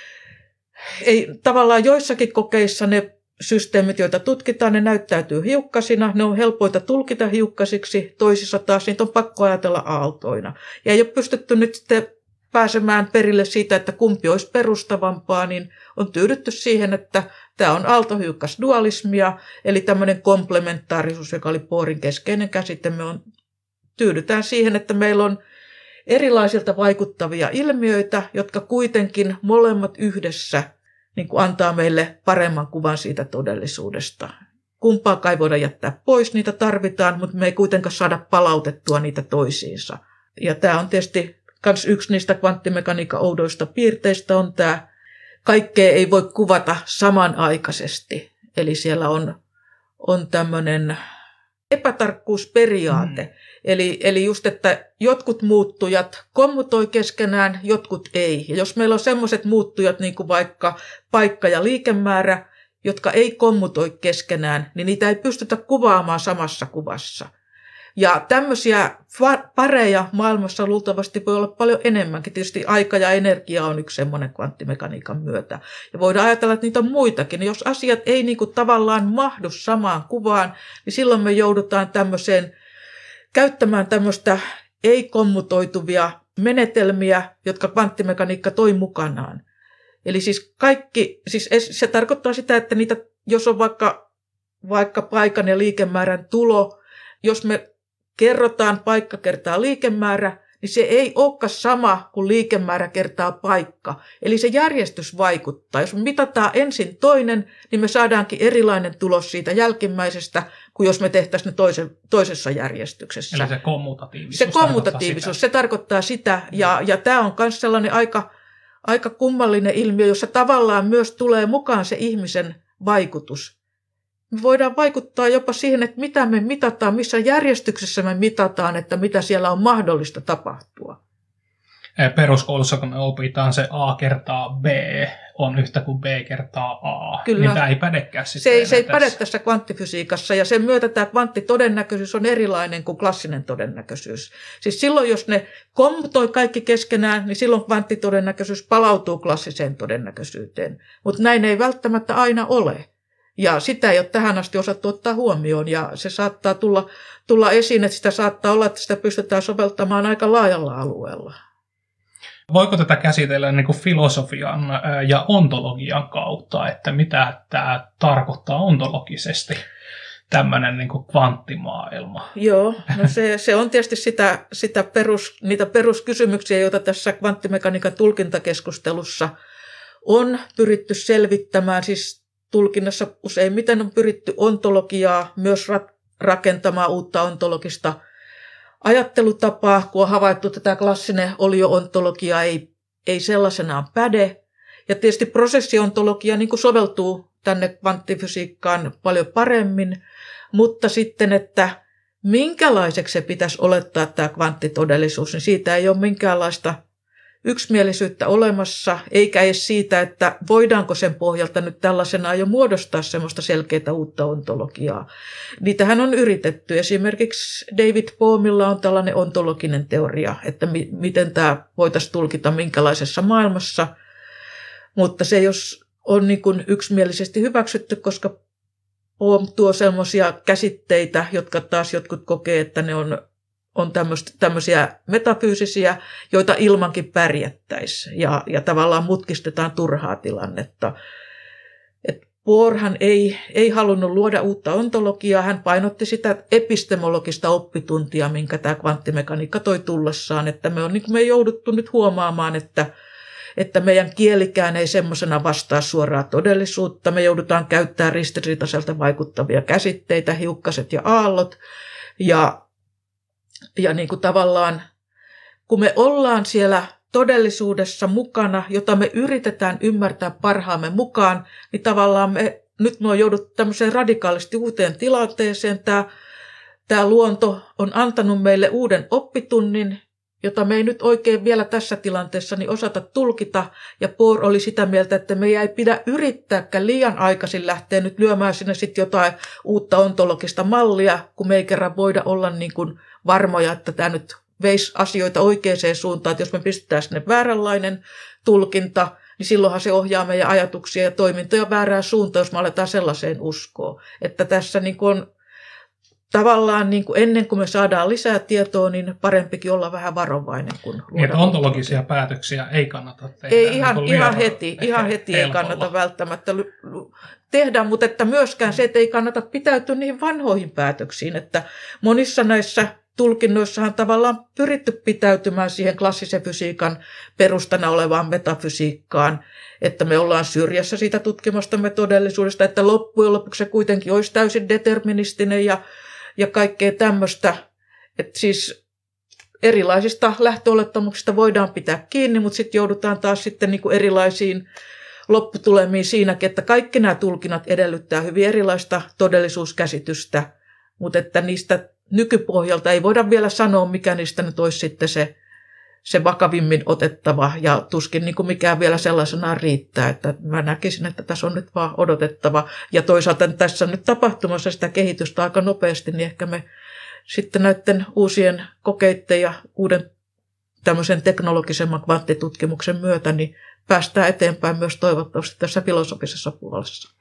[SPEAKER 2] ei, tavallaan joissakin kokeissa ne systeemit, joita tutkitaan, ne näyttäytyy hiukkasina, ne on helpoita tulkita hiukkasiksi, toisissa taas niitä on pakko ajatella aaltoina. Ja ei ole pystytty nyt sitten pääsemään perille siitä, että kumpi olisi perustavampaa, niin on tyydytty siihen, että tämä on aaltohiukkasdualismia, eli tämmöinen komplementaarisuus, joka oli Bohrin keskeinen käsite. Me on, tyydytään siihen, että meillä on erilaisilta vaikuttavia ilmiöitä, jotka kuitenkin molemmat yhdessä niin kuin antaa meille paremman kuvan siitä todellisuudesta. Kumpaakaan ei voida jättää pois, niitä tarvitaan, mutta me ei kuitenkaan saada palautettua niitä toisiinsa. Ja tämä on tietysti myös yksi niistä kvanttimekaniikan oudoista piirteistä on tämä, kaikkea ei voi kuvata samanaikaisesti. Eli siellä on, on tämmöinen epätarkkuusperiaate. Mm. Eli, eli just, että jotkut muuttujat kommutoi keskenään, jotkut ei. Ja jos meillä on semmoiset muuttujat, niin kuin vaikka paikka ja liikemäärä, jotka ei kommutoi keskenään, niin niitä ei pystytä kuvaamaan samassa kuvassa. Ja tämmöisiä pareja maailmassa luultavasti voi olla paljon enemmänkin. Tietysti aika ja energia on yksi semmoinen kvanttimekaniikan myötä. Ja voidaan ajatella, että niitä on muitakin. Jos asiat ei niin kuin tavallaan mahdu samaan kuvaan, niin silloin me joudutaan tämmöiseen käyttämään tämmöistä ei-kommutoituvia menetelmiä, jotka kvanttimekaniikka toi mukanaan. Eli siis kaikki, siis se tarkoittaa sitä, että niitä, jos on vaikka, vaikka paikan ja liikemäärän tulo, jos me kerrotaan paikka kertaa liikemäärä, niin se ei olekaan sama kuin liikemäärä kertaa paikka. Eli se järjestys vaikuttaa. Jos me mitataan ensin toinen, niin me saadaankin erilainen tulos siitä jälkimmäisestä, kuin jos me tehtäisiin ne toisen, toisessa järjestyksessä.
[SPEAKER 1] Eli se kommutatiivisuus.
[SPEAKER 2] Se kommutatiivisuus, se tarkoittaa sitä. Ja, ja tämä on myös sellainen aika, aika kummallinen ilmiö, jossa tavallaan myös tulee mukaan se ihmisen vaikutus. Me voidaan vaikuttaa jopa siihen, että mitä me mitataan, missä järjestyksessä me mitataan, että mitä siellä on mahdollista tapahtua.
[SPEAKER 1] Peruskoulussa, kun me opitaan se A kertaa B, on yhtä kuin B kertaa A.
[SPEAKER 2] Kyllä.
[SPEAKER 1] Niin tämä ei pädekään
[SPEAKER 2] sitten. Se ei, se ei päde tässä kvanttifysiikassa, ja sen myötä tämä kvanttitodennäköisyys on erilainen kuin klassinen todennäköisyys. Siis silloin, jos ne kommutoi kaikki keskenään, niin silloin kvanttitodennäköisyys palautuu klassiseen todennäköisyyteen. Mutta näin ei välttämättä aina ole. Ja sitä ei ole tähän asti osattu ottaa huomioon, ja se saattaa tulla, tulla esiin, että sitä saattaa olla, että sitä pystytään soveltamaan aika laajalla alueella.
[SPEAKER 1] Voiko tätä käsitellä niin kuin filosofian ja ontologian kautta, että mitä tämä tarkoittaa ontologisesti, tämmöinen niin kuin kvanttimaailma?
[SPEAKER 2] Joo, no se, se on tietysti sitä, sitä perus, niitä peruskysymyksiä, joita tässä kvanttimekaniikan tulkintakeskustelussa on pyritty selvittämään, siis tulkinnassa useimmiten on pyritty ontologiaa myös rakentamaan uutta ontologista ajattelutapaa, kun on havaittu, että tämä klassinen olio-ontologia ei, ei sellaisenaan päde. Ja tietysti prosessiontologia niin kuin soveltuu tänne kvanttifysiikkaan paljon paremmin, mutta sitten, että minkälaiseksi se pitäisi olettaa tämä kvanttitodellisuus, niin siitä ei ole minkäänlaista yksimielisyyttä olemassa, eikä edes siitä, että voidaanko sen pohjalta nyt tällaisenaan jo muodostaa semmoista selkeää uutta ontologiaa. Niitähän on yritetty. Esimerkiksi David Bohmilla on tällainen ontologinen teoria, että mi- miten tämä voitaisiin tulkita minkälaisessa maailmassa, mutta se jos on niin kuin yksimielisesti hyväksytty, koska Bohm tuo semmoisia käsitteitä, jotka taas jotkut kokee, että ne on on tämmöisiä metafyysisiä, joita ilmankin pärjättäisiin ja, ja tavallaan mutkistetaan turhaa tilannetta. Et Bohrhan ei, ei halunnut luoda uutta ontologiaa, hän painotti sitä epistemologista oppituntia, minkä tämä kvanttimekaniikka toi tullessaan, että me on niin kuin me jouduttu nyt huomaamaan, että, että meidän kielikään ei semmoisena vastaa suoraa todellisuutta, me joudutaan käyttämään ristiriitaiselta vaikuttavia käsitteitä, hiukkaset ja aallot, ja Ja niin kuin tavallaan, kun me ollaan siellä todellisuudessa mukana, jota me yritetään ymmärtää parhaamme mukaan, niin tavallaan me nyt me on jouduttu tämmöiseen radikaalisti uuteen tilanteeseen. Tämä, tämä luonto on antanut meille uuden oppitunnin, jota me ei nyt oikein vielä tässä tilanteessa niin osata tulkita. Ja Bohr oli sitä mieltä, että me ei pidä yrittääkään liian aikaisin lähteä nyt lyömään sinne sitten jotain uutta ontologista mallia, kun me ei kerran voida olla niin kuin varmoja, että tämä nyt veisi asioita oikeaan suuntaan. Että jos me pistetään sinne vääränlainen tulkinta, niin silloinhan se ohjaa meidän ajatuksia ja toimintoja väärään suuntaan, jos me aletaan sellaiseen uskoa. Että tässä niin kuin on tavallaan niin kuin ennen kuin me saadaan lisää tietoa, niin parempikin olla vähän varovainen. Kun
[SPEAKER 1] niin, että ontologisia päätöksiä ei kannata tehdä.
[SPEAKER 2] Ei ihan, niin ihan heti, ihan heti ei kannata välttämättä tehdä, mutta että myöskään se, että ei kannata pitäytyä niihin vanhoihin päätöksiin. Että monissa näissä tulkinnoissahan tavallaan pyritty pitäytymään siihen klassisen fysiikan perustana olevaan metafysiikkaan, että me ollaan syrjässä siitä tutkimastamme todellisuudesta, että loppujen lopuksi se kuitenkin olisi täysin deterministinen ja ja kaikkea tämmöistä. Että siis erilaisista lähtöolettamuksista voidaan pitää kiinni, mutta sitten joudutaan taas sitten niin kuin erilaisiin lopputulemiin siinäkin, että kaikki nämä tulkinnat edellyttää hyvin erilaista todellisuuskäsitystä, mutta että niistä nykypohjalta ei voida vielä sanoa, mikä niistä nyt olisi sitten se, se vakavimmin otettava, ja tuskin niin kuin mikään vielä sellaisenaan riittää, että mä näkisin, että tässä on nyt vaan odotettava, ja toisaalta tässä on nyt tapahtumassa sitä kehitystä aika nopeasti, niin ehkä me sitten näiden uusien kokeiden ja uuden tämmöisen teknologisemman kvanttitutkimuksen myötä niin päästään eteenpäin myös toivottavasti tässä filosofisessa puolessa.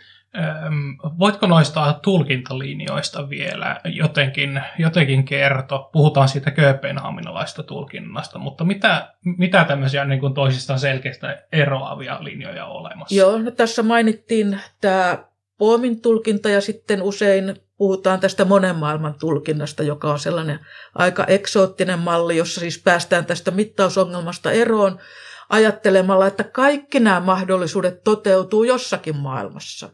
[SPEAKER 1] Voitko noista tulkintalinjoista vielä jotenkin, jotenkin kertoa? Puhutaan siitä kööpenhaminalaisesta tulkinnasta, mutta mitä, mitä tämmöisiä niin kuin toisistaan selkeistä eroavia linjoja on olemassa?
[SPEAKER 2] Joo, no tässä mainittiin tämä Bohmin tulkinta ja sitten usein puhutaan tästä monen maailman tulkinnasta, joka on sellainen aika eksoottinen malli, jossa siis päästään tästä mittausongelmasta eroon ajattelemalla, että kaikki nämä mahdollisuudet toteutuu jossakin maailmassa.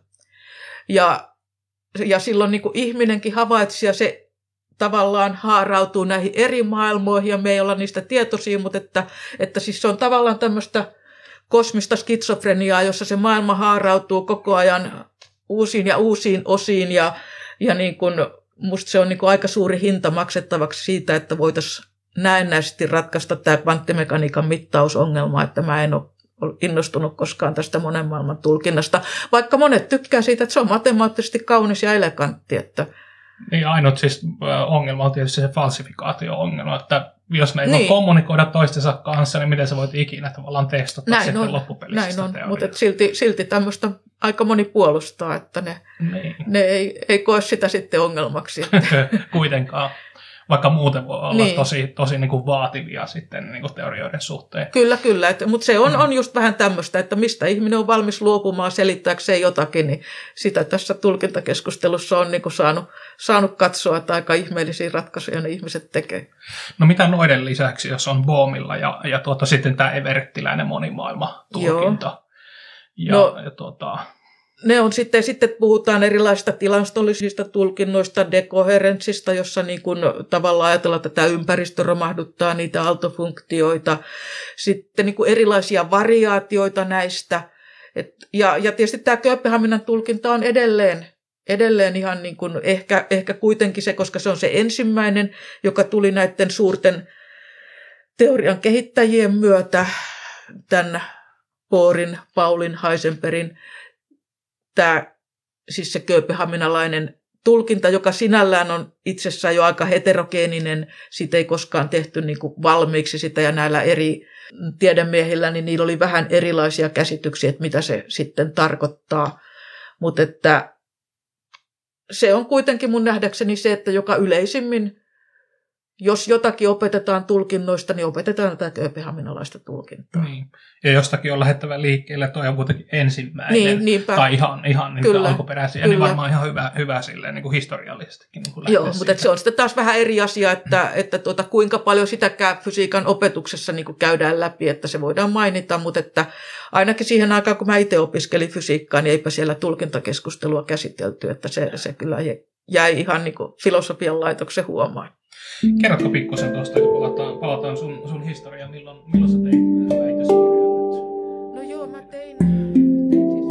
[SPEAKER 2] Ja, ja silloin niin kuin ihminenkin havaitsi ja se tavallaan haarautuu näihin eri maailmoihin ja me ei olla niistä tietoisia, mutta että, että siis se on tavallaan tämmöistä kosmista skitsofreniaa, jossa se maailma haarautuu koko ajan uusiin ja uusiin osiin ja, ja niin kuin, musta se on niin kuin aika suuri hinta maksettavaksi siitä, että voitaisiin näennäisesti ratkaista tämä kvanttimekaniikan mittausongelma, että mä en ole innostunut koskaan tästä monen maailman tulkinnasta, vaikka monet tykkää siitä, että se on matemaattisesti kaunis ja elegantti. Että
[SPEAKER 1] niin ainut siis ongelma on tietysti se falsifikaatio-ongelma, että jos ne ei
[SPEAKER 2] niin
[SPEAKER 1] voi kommunikoida toistensa kanssa, niin miten sä voit ikinä tavallaan testata
[SPEAKER 2] näin
[SPEAKER 1] sitten
[SPEAKER 2] on,
[SPEAKER 1] loppupelissä
[SPEAKER 2] näin
[SPEAKER 1] sitä
[SPEAKER 2] on,
[SPEAKER 1] teoriaa.
[SPEAKER 2] mutta silti, silti tämmöistä aika moni puolustaa, että ne,
[SPEAKER 1] niin.
[SPEAKER 2] ne ei, ei koe sitä sitten ongelmaksi.
[SPEAKER 1] Kuitenkaan. Vaikka muuten voi olla
[SPEAKER 2] niin.
[SPEAKER 1] tosi, tosi niin kuin vaativia sitten niin kuin teorioiden suhteen.
[SPEAKER 2] Kyllä, kyllä. Et, mutta se on, on just vähän tämmöistä, että mistä ihminen on valmis luopumaan selittääkseen jotakin, niin sitä tässä tulkintakeskustelussa on niin kuin saanut, saanut katsoa, että aika ihmeellisiä ratkaisuja ne ihmiset tekee.
[SPEAKER 1] No mitä noiden lisäksi, jos on Bohmilla ja, ja tuota, sitten tämä everettiläinen monimaailma-tulkinta? Ja,
[SPEAKER 2] no,
[SPEAKER 1] ja tuota
[SPEAKER 2] ne on sitten, sitten puhutaan erilaisista tilastollisista tulkinnoista, dekoherenssista, jossa niin kuin tavallaan ajatellaan, että tämä ympäristö romahduttaa niitä aaltofunktioita. Sitten niin kuin erilaisia variaatioita näistä. Et, ja, ja tietysti tämä Kööpenhaminan tulkinta on edelleen, edelleen ihan niin kuin ehkä, ehkä kuitenkin se, koska se on se ensimmäinen, joka tuli näiden suurten teorian kehittäjien myötä, tämän Bohrin, Paulin, Heisenbergin, tämä, siis se kööpenhaminalainen tulkinta, joka sinällään on itsessään jo aika heterogeeninen, siitä ei koskaan tehty niin kuin valmiiksi sitä, ja näillä eri tiedemiehillä, niin niillä oli vähän erilaisia käsityksiä, että mitä se sitten tarkoittaa. Mutta että se on kuitenkin mun nähdäkseni se, että joka yleisimmin jos jotakin opetetaan tulkinnoista, niin opetetaan tätä kööpenhaminalaista tulkintaa.
[SPEAKER 1] Niin. Ja jostakin on lähettävä liikkeelle, toi on kuitenkin ensimmäinen,
[SPEAKER 2] niin,
[SPEAKER 1] tai ihan, ihan niin alkuperäisiä,
[SPEAKER 2] kyllä.
[SPEAKER 1] niin varmaan ihan hyvä, hyvä silleen, niin kuin historiallisestikin. Niin kuin
[SPEAKER 2] Joo, mutta se on sitten taas vähän eri asia, että, mm. että tuota, kuinka paljon sitäkään fysiikan opetuksessa niin kuin käydään läpi, että se voidaan mainita, mutta että ainakin siihen aikaan, kun mä itse opiskelin fysiikkaa, niin eipä siellä tulkintakeskustelua käsitelty, että se, se kyllä jäi ihan niin kuin filosofian laitoksen huomaan.
[SPEAKER 1] Kerrotko pikkusen tuosta, kun palataan, palataan sun, sun historiaan, milloin, milloin sä teit väitöskirjaa nyt?
[SPEAKER 2] No joo, mä tein, tein siis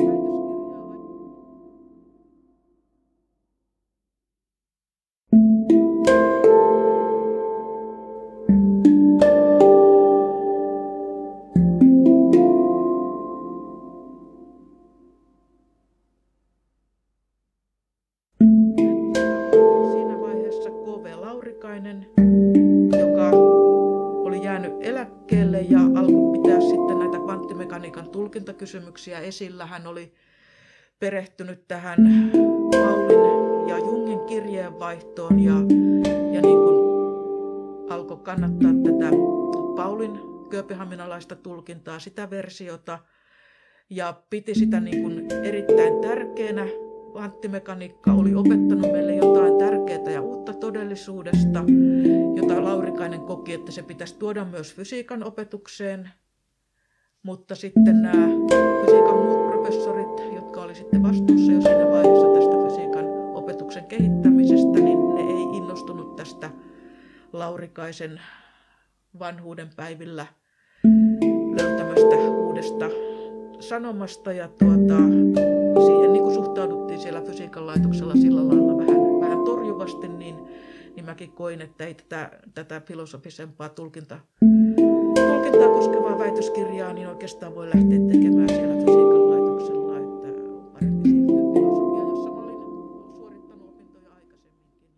[SPEAKER 2] joka oli jäänyt eläkkeelle ja alkoi pitää sitten näitä kvanttimekaniikan tulkintakysymyksiä esillä. Hän oli perehtynyt tähän Paulin ja Jungin kirjeenvaihtoon ja, ja niin kuin alkoi kannattaa tätä Paulin kööpenhaminalaista tulkintaa, sitä versiota, ja piti sitä niin kuin erittäin tärkeänä. Kvanttimekaniikka oli opettanut meille jotain tärkeää ja uutta todellisuudesta, jota Laurikainen koki, että se pitäisi tuoda myös fysiikan opetukseen. Mutta sitten nämä fysiikan muut professorit, jotka oli sitten vastuussa jo siinä vaiheessa tästä fysiikan opetuksen kehittämisestä, niin ne ei innostunut tästä Laurikaisen vanhuuden päivillä löytämästä uudesta sanomasta, ja tuota, siihen niin kuin suhtauduttiin siellä fysiikan laitoksella sillä lailla vähän, vähän torjuvasti, niin, niin mäkin koin, että ei tätä, tätä filosofisempaa tulkinta, tulkintaa koskevaa väitöskirjaa niin oikeastaan voi lähteä tekemään siellä fysiikan laitoksella, että on parempi siirtyä filosofiaan, jossa mä olin suorittanut opintoja aikaisemminkin.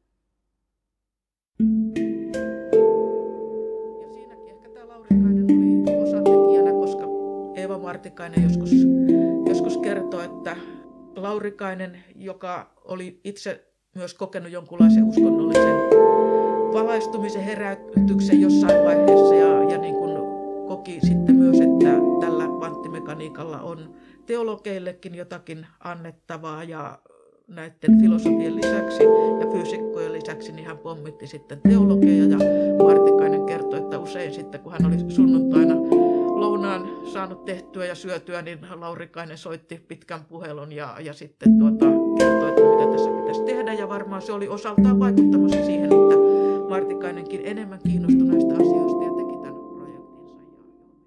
[SPEAKER 2] Ja siinäkin ehkä tämä Laurikainen oli osatekijänä, koska Eeva Martikainen joskus, joskus kertoi, että Laurikainen, joka oli itse myös kokenut jonkunlaisen uskonnollisen valaistumisen herätyksen jossain vaiheessa ja, ja niin kuin koki sitten myös, että tällä kvanttimekaniikalla on teologeillekin jotakin annettavaa, ja näiden filosofien lisäksi ja fyysikkojen lisäksi niin hän pommitti sitten teologeja, ja Martikainen kertoi, että usein sitten kun hän oli sunnuntaina lounaan saanut tehtyä ja syötyä, niin Laurikainen soitti pitkän puhelun ja, ja sitten tuota, kertoi, että mitä tässä pitäisi tehdä, ja varmaan se oli osaltaan vaikuttamassa siihen, että Martikainenkin enemmän kiinnostui näistä asioista ja teki tämän projektinsa.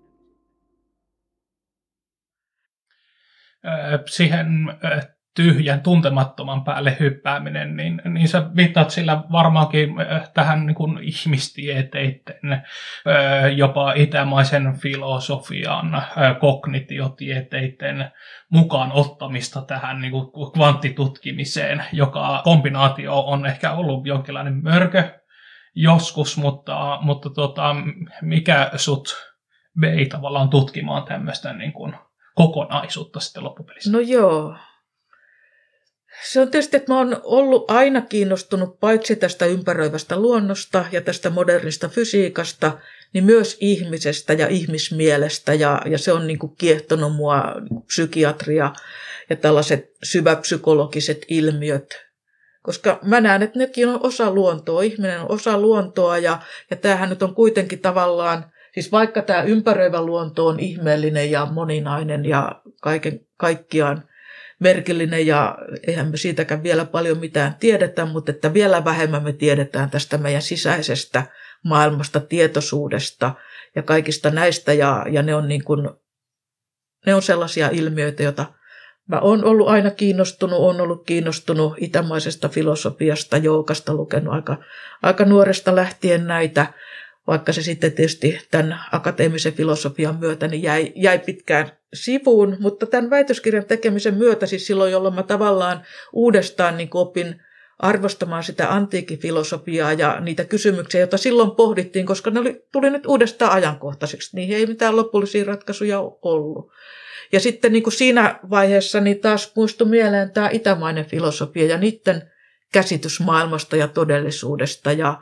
[SPEAKER 1] Siihen tyhjän tuntemattoman päälle hyppääminen, niin, niin sä viittaat sillä varmaankin tähän niin kuin ihmistieteiden, jopa itämaisen filosofian, kognitiotieteiden mukaan ottamista tähän niin kuin kvanttitutkimiseen, joka kombinaatio on ehkä ollut jonkinlainen mörkö joskus, mutta, mutta tota, mikä sut vei tavallaan tutkimaan tämmöistä niin kuin kokonaisuutta sitten loppupelissä?
[SPEAKER 2] No joo. Se on tietysti, että mä oon ollut aina kiinnostunut paitsi tästä ympäröivästä luonnosta ja tästä modernista fysiikasta, niin myös ihmisestä ja ihmismielestä. Ja, ja se on niin kuin kiehtonut mua psykiatria ja tällaiset syväpsykologiset ilmiöt. Koska mä näen, että nekin on osa luontoa. Ihminen on osa luontoa, ja, ja tämähän nyt on kuitenkin tavallaan, siis vaikka tämä ympäröivä luonto on ihmeellinen ja moninainen ja kaiken kaikkiaan merkillinen, ja eihän me siitäkään vielä paljon mitään tiedetä, mutta että vielä vähemmän me tiedetään tästä meidän sisäisestä maailmasta, tietoisuudesta ja kaikista näistä, ja, ja ne, on niin kuin, ne on sellaisia ilmiöitä, joita mä oon ollut aina kiinnostunut, oon ollut kiinnostunut itämaisesta filosofiasta, joogasta, lukenut aika, aika nuoresta lähtien näitä, vaikka se sitten tietysti tämän akateemisen filosofian myötä niin jäi, jäi pitkään sivuun, mutta tämän väitöskirjan tekemisen myötä, siis silloin, jolloin mä tavallaan uudestaan niin opin arvostamaan sitä antiikin filosofiaa ja niitä kysymyksiä, joita silloin pohdittiin, koska ne oli, tuli nyt uudestaan ajankohtaiseksi. Niihin ei mitään lopullisia ratkaisuja ollut. Ja sitten niin kuin siinä vaiheessa niin taas muistui mieleen tämä itämainen filosofia ja niiden käsitys maailmasta ja todellisuudesta. Ja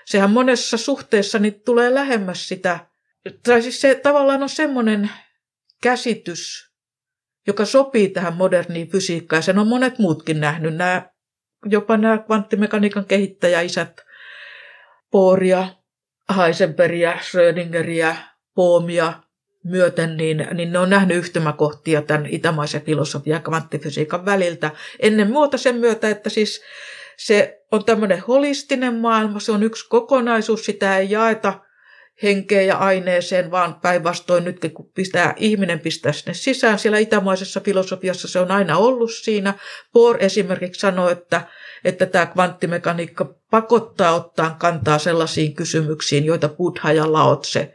[SPEAKER 2] sehän monessa suhteessa niin tulee lähemmäs sitä, tai siis se tavallaan on semmoinen käsitys, joka sopii tähän moderniin fysiikkaan. Sen on monet muutkin nähnyt, nämä, jopa nämä kvanttimekaniikan kehittäjäisät, Bohria, Heisenbergia, Schrödingeriä, Bohmia myöten, niin, niin ne on nähnyt yhtymäkohtia tämän itämaisen filosofian ja kvanttifysiikan väliltä. Ennen muuta sen myötä, että siis se on tämmöinen holistinen maailma, se on yksi kokonaisuus, sitä ei jaeta henkeen ja aineeseen, vaan päinvastoin nyt kun pistää, ihminen pistää sinne sisään. Siellä itämaisessa filosofiassa se on aina ollut siinä. Bohr esimerkiksi sanoi, että, että tämä kvanttimekaniikka pakottaa ottaa kantaa sellaisiin kysymyksiin, joita Buddha ja Lao Tse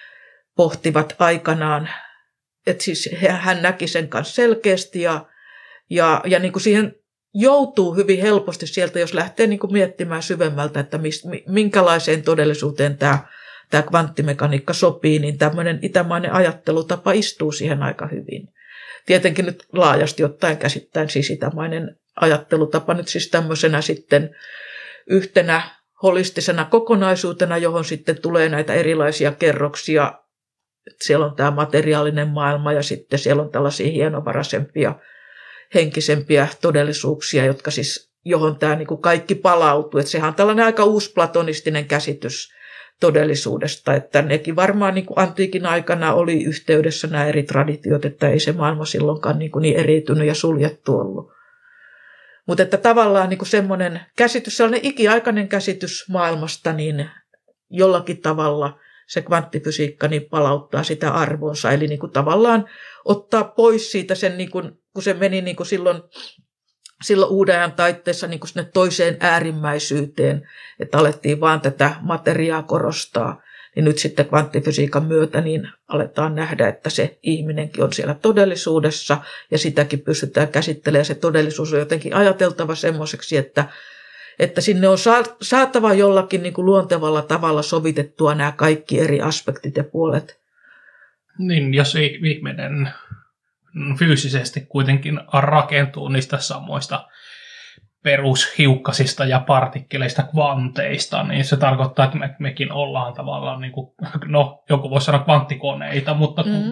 [SPEAKER 2] pohtivat aikanaan. Että siis hän näki sen kanssa selkeästi ja, ja, ja niin kuin siihen joutuu hyvin helposti sieltä, jos lähtee niin kuin miettimään syvemmältä, että mis, minkälaiseen todellisuuteen tämä tämä kvanttimekaniikka sopii, niin tämmöinen itämainen ajattelutapa istuu siihen aika hyvin. Tietenkin nyt laajasti ottaen käsittäen siis itämainen ajattelutapa nyt siis tämmöisenä sitten yhtenä holistisena kokonaisuutena, johon sitten tulee näitä erilaisia kerroksia. Siellä on tämä materiaalinen maailma ja sitten siellä on tällaisia hienovaraisempia, henkisempiä todellisuuksia, jotka siis, johon tämä niin kuin kaikki palautuu. Että sehän on tällainen aika uusplatonistinen käsitys todellisuudesta, että nekin varmaan niin kuin antiikin aikana oli yhteydessä nämä eri traditiot, että ei se maailma silloinkaan niin, kuin niin eriytynyt ja suljettu ollut. Mutta että tavallaan niin kuin semmoinen käsitys, sellainen ikiaikainen käsitys maailmasta, niin jollakin tavalla se kvanttifysiikka niin palauttaa sitä arvonsa, eli niin kuin tavallaan ottaa pois siitä sen, niin kuin, kun se meni niin kuin silloin silloin uuden ajan taitteessa niin kuin sinne toiseen äärimmäisyyteen, että alettiin vaan tätä materiaa korostaa, niin nyt sitten kvanttifysiikan myötä niin aletaan nähdä, että se ihminenkin on siellä todellisuudessa ja sitäkin pystytään käsittelemään. Se todellisuus on jotenkin ajateltava semmoiseksi, että, että sinne on saatava jollakin niin kuin luontevalla tavalla sovitettua nämä kaikki eri aspektit ja puolet.
[SPEAKER 1] Niin, jos ihminen fyysisesti kuitenkin rakentuu niistä samoista perushiukkasista ja partikkeleista, kvanteista, niin se tarkoittaa, että me, mekin ollaan tavallaan, niin kuin, no joku voisi sanoa kvanttikoneita, mutta mm.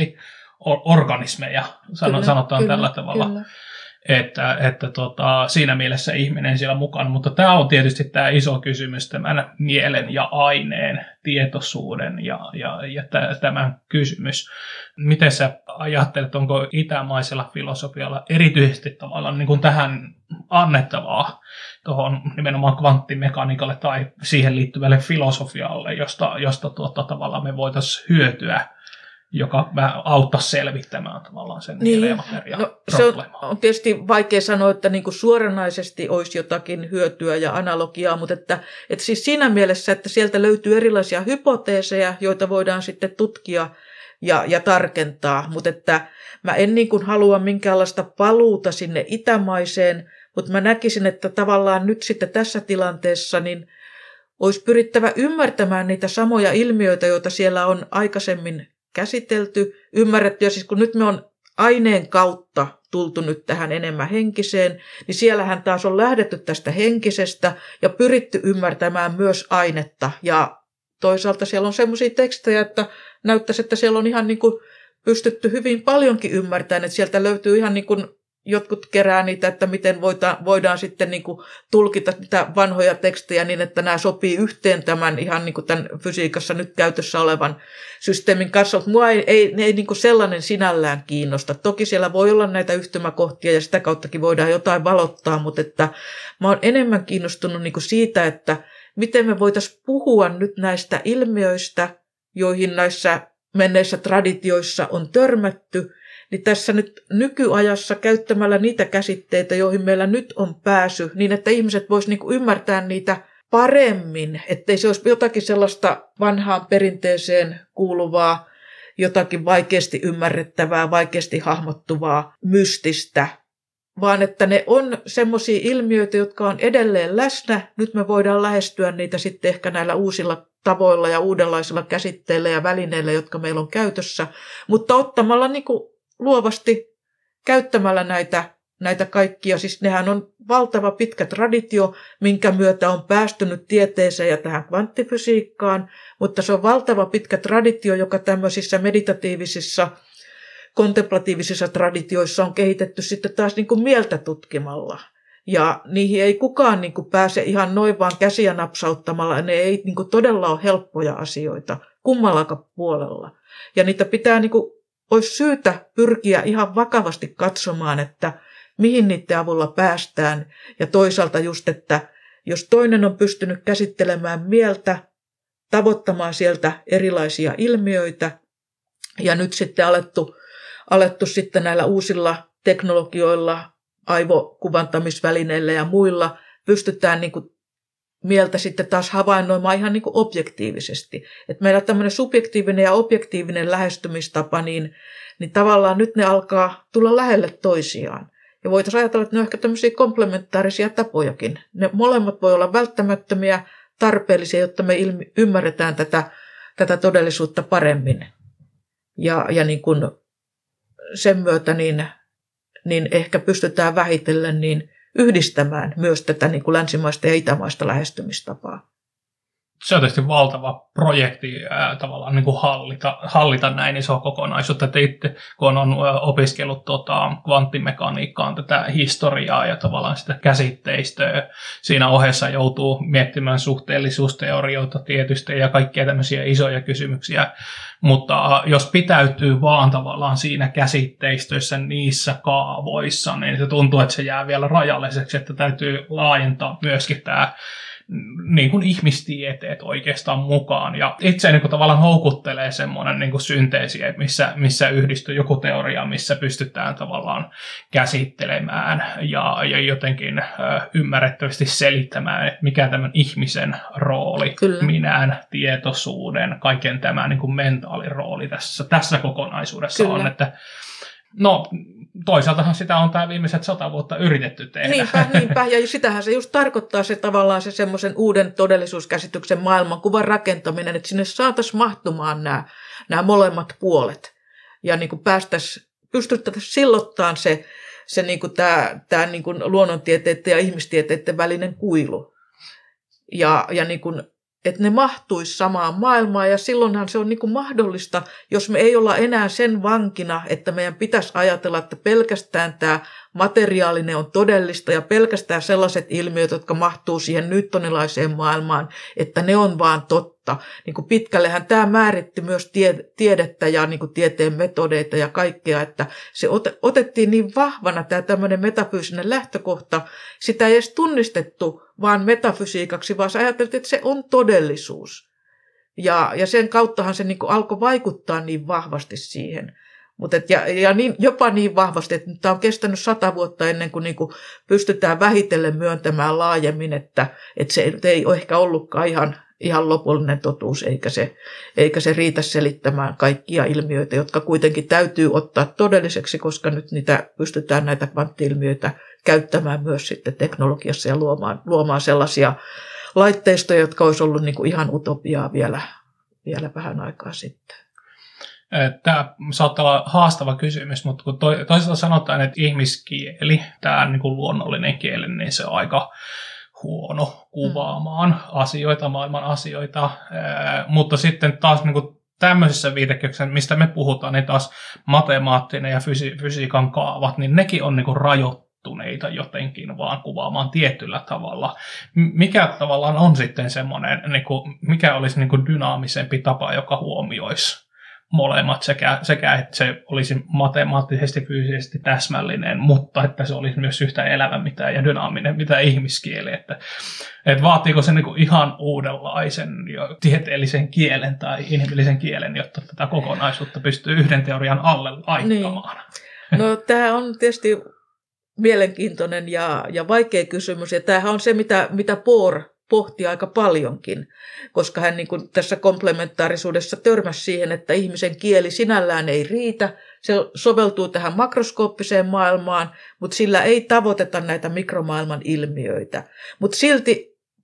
[SPEAKER 1] kvanttiorganismeja, sanotaan kyllä, tällä tavalla. Kyllä. Että, että tota, siinä mielessä ihminen siellä mukana, mutta tämä on tietysti tämä iso kysymys, tämän mielen ja aineen, tietoisuuden ja, ja, ja tämän kysymys. Miten sä ajattelet, onko itämaisella filosofialla erityisesti tavallaan niin kuin tähän annettavaa tuohon nimenomaan kvanttimekaniikalle tai siihen liittyvälle filosofialle, josta, josta tuota, tavallaan me voitaisiin hyötyä, joka auttaisi selvittämään tavallaan sen
[SPEAKER 2] niin,
[SPEAKER 1] mielen ja materiaan
[SPEAKER 2] no, se on, on tietysti vaikea sanoa, että niin kuin suoranaisesti olisi jotakin hyötyä ja analogiaa, mutta että, että siis siinä mielessä, että sieltä löytyy erilaisia hypoteeseja, joita voidaan sitten tutkia ja, ja tarkentaa, mutta että mä en niin kuin halua minkäänlaista paluuta sinne itämaiseen, mutta mä näkisin, että tavallaan nyt sitten tässä tilanteessa niin olisi pyrittävä ymmärtämään niitä samoja ilmiöitä, joita siellä on aikaisemmin käsitelty, ymmärretty, ja siis kun nyt me on aineen kautta tultu nyt tähän enemmän henkiseen, niin siellähän taas on lähdetty tästä henkisestä ja pyritty ymmärtämään myös ainetta, ja toisaalta siellä on semmoisia tekstejä, että näyttäisi, että siellä on ihan niin kuin pystytty hyvin paljonkin ymmärtämään, että sieltä löytyy ihan niin kuin jotkut kerää niitä, että miten voidaan, voidaan sitten niin kuin tulkita niitä vanhoja tekstejä niin, että nämä sopii yhteen tämän ihan niin kuin tämän fysiikassa nyt käytössä olevan systeemin kanssa. Mutta minua ei, ei, ei niin kuin sellainen sinällään kiinnosta. Toki siellä voi olla näitä yhtymäkohtia ja sitä kauttakin voidaan jotain valottaa, mutta että mä olen enemmän kiinnostunut niin kuin siitä, että miten me voitaisiin puhua nyt näistä ilmiöistä, joihin näissä menneissä traditioissa on törmätty, niin tässä nyt nykyajassa käyttämällä niitä käsitteitä, joihin meillä nyt on pääsy, niin että ihmiset vois niinku ymmärtää niitä paremmin, ettei se olisi jotakin sellaista vanhaan perinteeseen kuuluvaa, jotakin vaikeasti ymmärrettävää, vaikeasti hahmottuvaa, mystistä, vaan että ne on semmoisia ilmiöitä, jotka on edelleen läsnä. Nyt me voidaan lähestyä niitä sitten ehkä näillä uusilla tavoilla ja uudenlaisilla käsitteillä ja välineillä, jotka meillä on käytössä, mutta ottamalla niinku luovasti käyttämällä näitä, näitä kaikkia. Siis nehän on valtava pitkä traditio, minkä myötä on päästynyt tieteeseen ja tähän kvanttifysiikkaan, mutta se on valtava pitkä traditio, joka tämmöisissä meditatiivisissa, kontemplatiivisissa traditioissa on kehitetty sitten taas niin kuin mieltä tutkimalla. Ja niihin ei kukaan niin kuin pääse ihan noin vaan käsiä napsauttamalla. Ne ei niin kuin todella ole helppoja asioita kummallakaan puolella. Ja niitä pitää, niin kuin, olisi syytä pyrkiä ihan vakavasti katsomaan, että mihin niiden avulla päästään. Ja toisaalta just, että jos toinen on pystynyt käsittelemään mieltä, tavoittamaan sieltä erilaisia ilmiöitä, ja nyt sitten alettu, alettu sitten näillä uusilla teknologioilla, aivokuvantamisvälineillä ja muilla pystytään niin kuin mieltä sitten taas havainnoimaan ihan niin kuin objektiivisesti. Että meillä tämmöinen subjektiivinen ja objektiivinen lähestymistapa, niin, niin tavallaan nyt ne alkaa tulla lähelle toisiaan. Ja voitaisiin ajatella, että ne on ehkä tämmöisiä komplementaarisia tapojakin. Ne molemmat voi olla välttämättömiä, tarpeellisia, jotta me ilmi, ymmärretään tätä, tätä todellisuutta paremmin. Ja, ja niin kuin sen myötä niin niin ehkä pystytään vähitellen niin yhdistämään myös tätä niin kuin länsimaista ja itämaista lähestymistapaa.
[SPEAKER 1] Se on tietysti valtava projekti ää, tavallaan niin kuin hallita, hallita näin isoa kokonaisuutta. Että itse kun on opiskellut tota, kvanttimekaniikkaan tätä historiaa ja tavallaan sitä käsitteistöä, siinä ohessa joutuu miettimään suhteellisuusteorioita tietysti ja kaikkia tämmöisiä isoja kysymyksiä. Mutta jos pitäytyy vaan tavallaan siinä käsitteistöissä, niissä kaavoissa, niin se tuntuu, että se jää vielä rajalliseksi, että täytyy laajentaa myöskin tämä niin kuin ihmistieteet oikeastaan mukaan. Ja itse niin kuin tavallaan houkuttelee semmoinen niin kuin synteesi, missä, missä yhdistyy joku teoria, missä pystytään tavallaan käsittelemään ja, ja jotenkin ö, ymmärrettävästi selittämään, että mikä tämän ihmisen rooli,
[SPEAKER 2] Kyllä.
[SPEAKER 1] minän, tietoisuuden, kaiken tämän niin kuin mentaalirooli tässä, tässä kokonaisuudessa Kyllä. on. Että, no, toisaaltahan sitä on tämä viimeiset sata vuotta yritetty tehdä.
[SPEAKER 2] Niinpä, niinpä. Ja sitähän se just tarkoittaa se tavallaan se semmoisen uuden todellisuuskäsityksen maailmankuvan rakentaminen, että sinne saataisiin mahtumaan nämä, nämä molemmat puolet. Ja niin kuin päästäisiin, pystyttäisiin sillottamaan se, se niin kuin tämä, tämä niin kuin luonnontieteiden ja ihmistieteiden välinen kuilu. Ja, ja niin kuin että ne mahtuisi samaan maailmaan, ja silloinhan se on niin kuin mahdollista, jos me ei olla enää sen vankina, että meidän pitäisi ajatella, että pelkästään tämä materiaalinen on todellista, ja pelkästään sellaiset ilmiöt, jotka mahtuu siihen newtonilaiseen maailmaan, että ne on vaan totta. Niin kuin pitkällehän tämä määritti myös tie, tiedettä ja niin kuin tieteen metodeita ja kaikkea, että se ot, otettiin niin vahvana tämä tämmöinen metafyysinen lähtökohta, sitä ei edes tunnistettu vaan metafysiikaksi, vaan ajateltiin, että se on todellisuus. Ja, ja sen kauttahan se niin kuin alkoi vaikuttaa niin vahvasti siihen. Mut et, ja ja niin, jopa niin vahvasti, että tämä on kestänyt sata vuotta ennen kuin, niin kuin pystytään vähitellen myöntämään laajemmin, että, että se ei ole ehkä ollutkaan ihan, ihan lopullinen totuus, eikä se, eikä se riitä selittämään kaikkia ilmiöitä, jotka kuitenkin täytyy ottaa todelliseksi, koska nyt niitä pystytään näitä kvanttiilmiöitä käyttämään myös sitten teknologiassa ja luomaan, luomaan sellaisia laitteistoja, jotka olisi ollut niin kuin ihan utopiaa vielä, vielä vähän aikaa sitten.
[SPEAKER 1] Tämä saattaa olla haastava kysymys, mutta kun toisaalta sanotaan, että ihmiskieli, tämä niin kuin luonnollinen kieli, niin se on aika huono kuvaamaan asioita, maailman asioita, mutta sitten taas niin kuin tämmöisissä viitekehyksissä, mistä me puhutaan, niin taas matemaattinen ja fysi- fysiikan kaavat, niin nekin on niin kuin rajoittuneita jotenkin vaan kuvaamaan tietyllä tavalla. Mikä tavallaan on sitten semmoinen, niin kuin, mikä olisi niin kuin dynaamisempi tapa, joka huomioisi molemmat sekä, sekä, että se olisi matemaattisesti, fyysisesti täsmällinen, mutta että se olisi myös yhtä elävä mitä ja dynaaminen mitä ihmiskieli. Että, että vaatiiko se niin kuin ihan uudenlaisen jo tieteellisen kielen tai inhimillisen kielen, jotta tätä kokonaisuutta pystyy yhden teorian alle laittamaan?
[SPEAKER 2] Niin. No tämä on tietysti mielenkiintoinen ja, ja vaikea kysymys, ja tämähän on se, mitä, mitä Bohr pohti aika paljonkin, koska hän niin kuin tässä komplementaarisuudessa törmäsi siihen, että ihmisen kieli sinällään ei riitä. Se soveltuu tähän makroskooppiseen maailmaan, mutta sillä ei tavoiteta näitä mikromaailman ilmiöitä. Mutta silti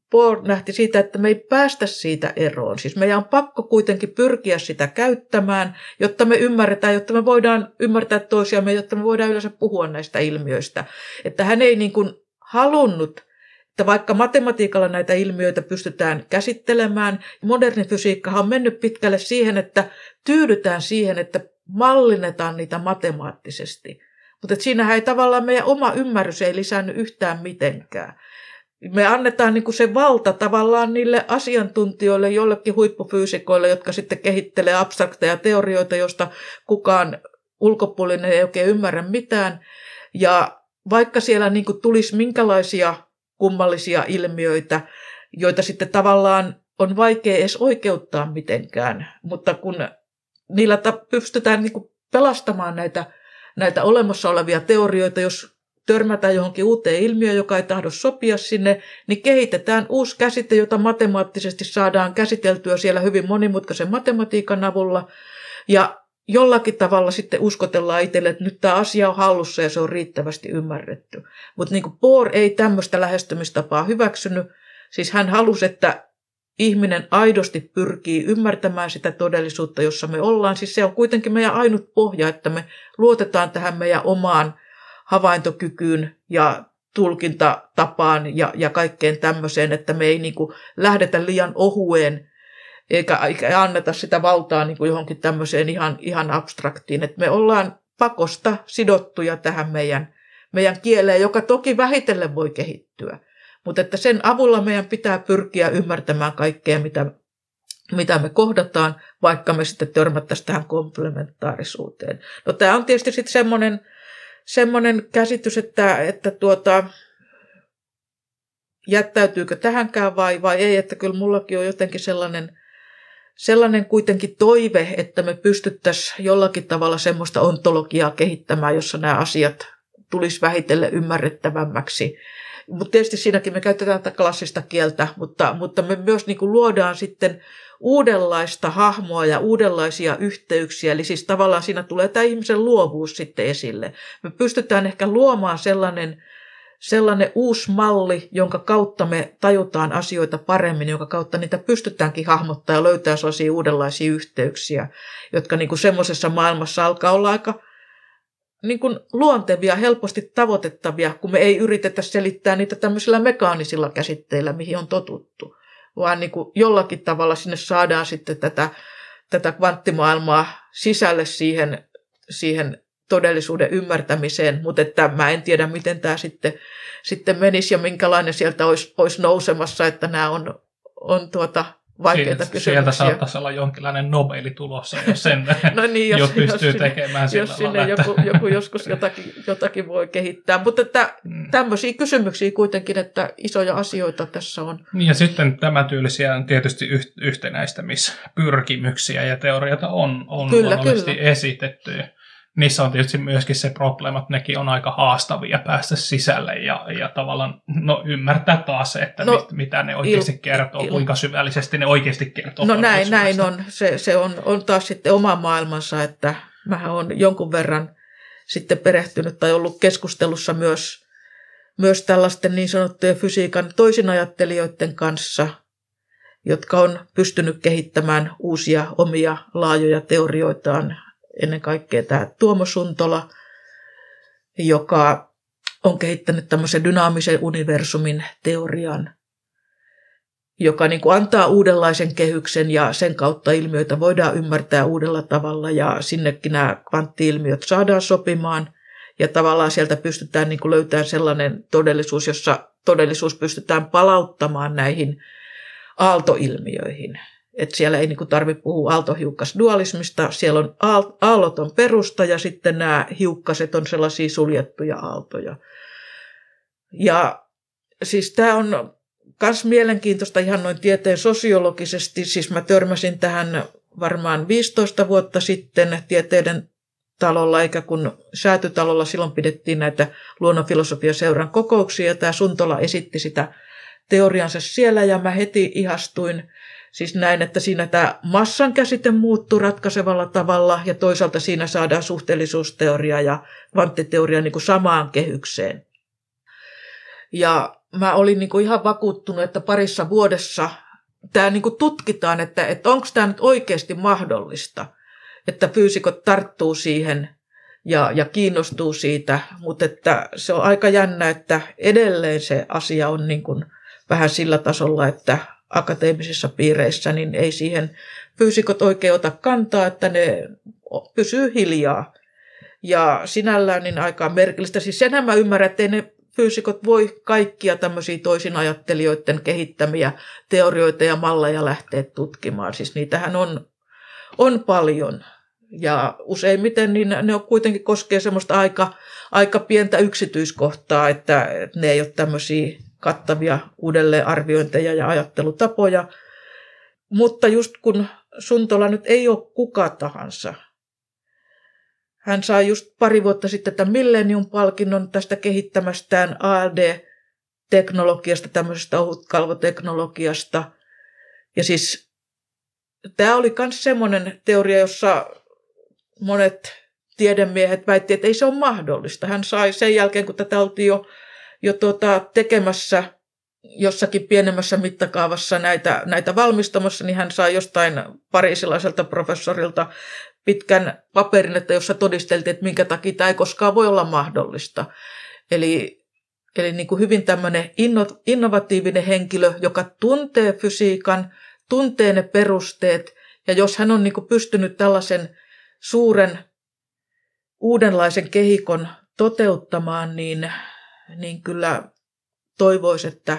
[SPEAKER 2] Bohr nähti siitä, että me ei päästä siitä eroon. Siis meidän on pakko kuitenkin pyrkiä sitä käyttämään, jotta me ymmärretään, jotta me voidaan ymmärtää toisiamme, jotta me voidaan yleensä puhua näistä ilmiöistä. Että hän ei niin kuin halunnut, että vaikka matematiikalla näitä ilmiöitä pystytään käsittelemään, moderni fysiikkahan on mennyt pitkälle siihen, että tyydytään siihen, että mallinnetaan niitä matemaattisesti. Mutta siinähän ei tavallaan meidän oma ymmärrys ei lisännyt yhtään mitenkään. Me annetaan niin kuin se valta tavallaan niille asiantuntijoille, jollekin huippufyysikoille, jotka sitten kehittelee abstrakteja teorioita, joista kukaan ulkopuolinen ei oikein ymmärrä mitään. Ja vaikka siellä niin kuin tulisi minkälaisia kummallisia ilmiöitä, joita sitten tavallaan on vaikea edes oikeuttaa mitenkään, mutta kun niillä pystytään niin kuin pelastamaan näitä, näitä olemassa olevia teorioita, jos törmätään johonkin uuteen ilmiöön, joka ei tahdo sopia sinne, niin kehitetään uusi käsite, jota matemaattisesti saadaan käsiteltyä siellä hyvin monimutkaisen matematiikan avulla. Ja jollakin tavalla sitten uskotellaan itselle, että nyt tämä asia on hallussa ja se on riittävästi ymmärretty. Mutta niin kuin Bohr ei tämmöistä lähestymistapaa hyväksynyt. Siis hän halusi, että ihminen aidosti pyrkii ymmärtämään sitä todellisuutta, jossa me ollaan. Siis se on kuitenkin meidän ainut pohja, että me luotetaan tähän meidän omaan havaintokykyyn ja tulkintatapaan ja, ja kaikkeen tämmöiseen, että me ei niin kuin lähdetä liian ohueen eikä, eikä anneta sitä valtaa niin kuin johonkin tämmöiseen ihan, ihan abstraktiin. Että me ollaan pakosta sidottuja tähän meidän, meidän kieleen, joka toki vähitellen voi kehittyä. Mutta että sen avulla meidän pitää pyrkiä ymmärtämään kaikkea, mitä, mitä me kohdataan, vaikka me sitten törmättäisiin tähän komplementaarisuuteen. No tämä on tietysti sitten semmoinen semmoinen käsitys, että, että tuota, jättäytyykö tähänkään vai, vai ei, että kyllä mullakin on jotenkin sellainen, sellainen kuitenkin toive, että me pystyttäisiin jollakin tavalla semmoista ontologiaa kehittämään, jossa nämä asiat tulisi vähitellen ymmärrettävämmäksi. Mutta tietysti siinäkin me käytetään tätä klassista kieltä, mutta, mutta me myös niin kuin luodaan sitten uudenlaista hahmoa ja uudenlaisia yhteyksiä. Eli siis tavallaan siinä tulee tämä ihmisen luovuus sitten esille. Me pystytään ehkä luomaan sellainen, sellainen uusi malli, jonka kautta me tajutaan asioita paremmin, jonka kautta niitä pystytäänkin hahmottaa ja löytää sellaisia uudenlaisia yhteyksiä, jotka niin kuin semmoisessa maailmassa alkaa olla aika niin kuin luontevia, helposti tavoitettavia, kun me ei yritetä selittää niitä tämmöisillä mekaanisilla käsitteillä, mihin on totuttu, vaan niin kuin jollakin tavalla sinne saadaan sitten tätä, tätä kvanttimaailmaa sisälle siihen, siihen todellisuuden ymmärtämiseen, mutta että mä en tiedä, miten tämä sitten, sitten menisi ja minkälainen sieltä olisi, olisi nousemassa, että nämä on, on tuota vaikeita
[SPEAKER 1] Sieltä,
[SPEAKER 2] kysymyksiä.
[SPEAKER 1] Sieltä saattaisi olla jonkinlainen Nobeli tulossa, jos sen
[SPEAKER 2] no niin, jos,
[SPEAKER 1] jo pystyy
[SPEAKER 2] jos,
[SPEAKER 1] tekemään sillä
[SPEAKER 2] jos sinne
[SPEAKER 1] lailla.
[SPEAKER 2] joku, joku joskus jotakin, jotakin voi kehittää. Mutta että
[SPEAKER 1] Mm.
[SPEAKER 2] tämmöisiä kysymyksiä kuitenkin, että isoja asioita tässä on.
[SPEAKER 1] Niin ja sitten tämä tyylisiä on tietysti yh- yhtenäistämispyrkimyksiä ja teorioita on, on
[SPEAKER 2] Kyllä,
[SPEAKER 1] luonnollisesti
[SPEAKER 2] kyllä.
[SPEAKER 1] esitetty. Niissä on tietysti myöskin se probleema, että nekin on aika haastavia päästä sisälle ja, ja tavallaan no, ymmärtää taas se, että
[SPEAKER 2] No,
[SPEAKER 1] mit, mitä ne oikeasti
[SPEAKER 2] il-
[SPEAKER 1] kertoo,
[SPEAKER 2] il-
[SPEAKER 1] kuinka syvällisesti ne oikeasti kertoo.
[SPEAKER 2] No näin, näin
[SPEAKER 1] todellisuudesta.
[SPEAKER 2] on. Se, se on, on taas sitten oma maailmansa, että mähän olen jonkun verran sitten perehtynyt tai ollut keskustelussa myös, myös tällaisten niin sanottujen fysiikan toisinajattelijoiden kanssa, jotka on pystynyt kehittämään uusia omia laajoja teorioitaan. Ennen kaikkea tämä Tuomo Suntola, joka on kehittänyt tämmöisen dynaamisen universumin teorian, joka niin kuin antaa uudenlaisen kehyksen ja sen kautta ilmiöitä voidaan ymmärtää uudella tavalla ja sinnekin nämä kvantti-ilmiöt saadaan sopimaan ja tavallaan sieltä pystytään niin kuin löytämään sellainen todellisuus, jossa todellisuus pystytään palauttamaan näihin aaltoilmiöihin. Että siellä ei niin tarvitse puhua aaltohiukkasdualismista, siellä on aal- aalloton perusta ja sitten nämä hiukkaset on sellaisia suljettuja aaltoja. Ja siis tämä on myös mielenkiintoista ihan noin tieteen sosiologisesti, siis mä törmäsin tähän varmaan viisitoista vuotta sitten tieteiden talolla, eikä kun Säätytalolla silloin pidettiin näitä luonnonfilosofiaseuran kokouksia ja tämä Suntola esitti sitä teoriansa siellä ja mä heti ihastuin. Siis näin, että siinä tämä massan käsite muuttuu ratkaisevalla tavalla ja toisaalta siinä saadaan suhteellisuusteoria ja kvanttiteoria niin kuin samaan kehykseen. Ja mä olin niin kuin ihan vakuuttunut, että parissa vuodessa tämä niin kuin tutkitaan, että, että onko tämä nyt oikeasti mahdollista, että fyysikot tarttuu siihen ja, ja kiinnostuu siitä, mutta että se on aika jännä, että edelleen se asia on niin kuin vähän sillä tasolla, että akateemisissa piireissä niin ei siihen fyysikot oikein ota kantaa, että ne pysyy hiljaa. Ja sinällään niin aika merkillistä. Siis senhän mä ymmärrän, että ei ne fyysikot voi kaikkia tämmöisiä toisinajattelijoiden kehittämiä teorioita ja malleja lähteä tutkimaan. Siis niitähän on, on paljon. Ja useimmiten niin ne on kuitenkin koskee semmoista aika, aika pientä yksityiskohtaa, että ne ei ole tämmöisiä kattavia uudelleenarviointeja ja ajattelutapoja. Mutta just kun Suntola nyt ei ole kuka tahansa, hän sai just pari vuotta sitten tämän Millennium-palkinnon tästä kehittämästään A L D-teknologiasta, tämmöisestä ohutkalvoteknologiasta. Ja siis tämä oli myös semmoinen teoria, jossa monet tiedemiehet väitti, että ei se ole mahdollista. Hän sai sen jälkeen, kun tätä oltiin jo, jo tuota, tekemässä jossakin pienemmässä mittakaavassa näitä, näitä valmistamassa, niin hän sai jostain pariisilaiselta professorilta pitkän paperin, että jossa todisteltiin, että minkä takia tämä ei koskaan voi olla mahdollista. Eli, eli niin kuin hyvin tämmöinen inno, innovatiivinen henkilö, joka tuntee fysiikan, tuntee ne perusteet, ja jos hän on niin kuin pystynyt tällaisen suuren uudenlaisen kehikon toteuttamaan, niin, niin kyllä toivoisi, että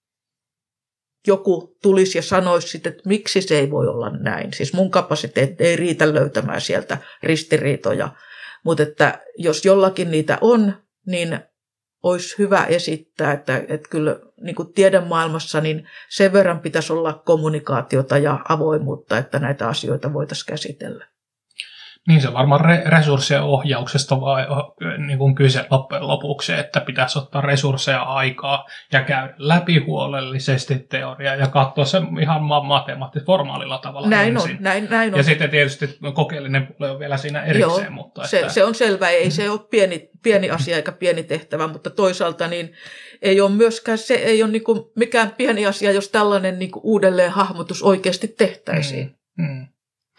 [SPEAKER 2] joku tulisi ja sanoisi sitten, että miksi se ei voi olla näin. Siis mun kapasiteetti ei riitä löytämään sieltä ristiriitoja, mutta että jos jollakin niitä on, niin olisi hyvä esittää, että, että kyllä niin kuin tiedemaailmassa niin sen verran pitäisi olla kommunikaatiota ja avoimuutta, että näitä asioita voitaisiin käsitellä.
[SPEAKER 1] Niin se varmaan re- resurssien ohjauksesta vai niin kuin kyse loppujen lopuksi, että pitäisi ottaa resursseja aikaa ja käydä läpi huolellisesti teoriaa ja katsoa se ihan matemaattisesti formaalilla tavalla
[SPEAKER 2] näin
[SPEAKER 1] ensin.
[SPEAKER 2] On, näin, näin on.
[SPEAKER 1] Ja sitten tietysti kokeellinen puoli on vielä siinä erikseen.
[SPEAKER 2] Joo,
[SPEAKER 1] mutta
[SPEAKER 2] se,
[SPEAKER 1] että...
[SPEAKER 2] se on selvä, ei se ole pieni, pieni asia eikä pieni tehtävä, mutta toisaalta niin ei ole myöskään se ei ole niin kuin mikään pieni asia, jos tällainen niin kuin uudelleen hahmotus oikeasti tehtäisiin.
[SPEAKER 1] Mm, mm.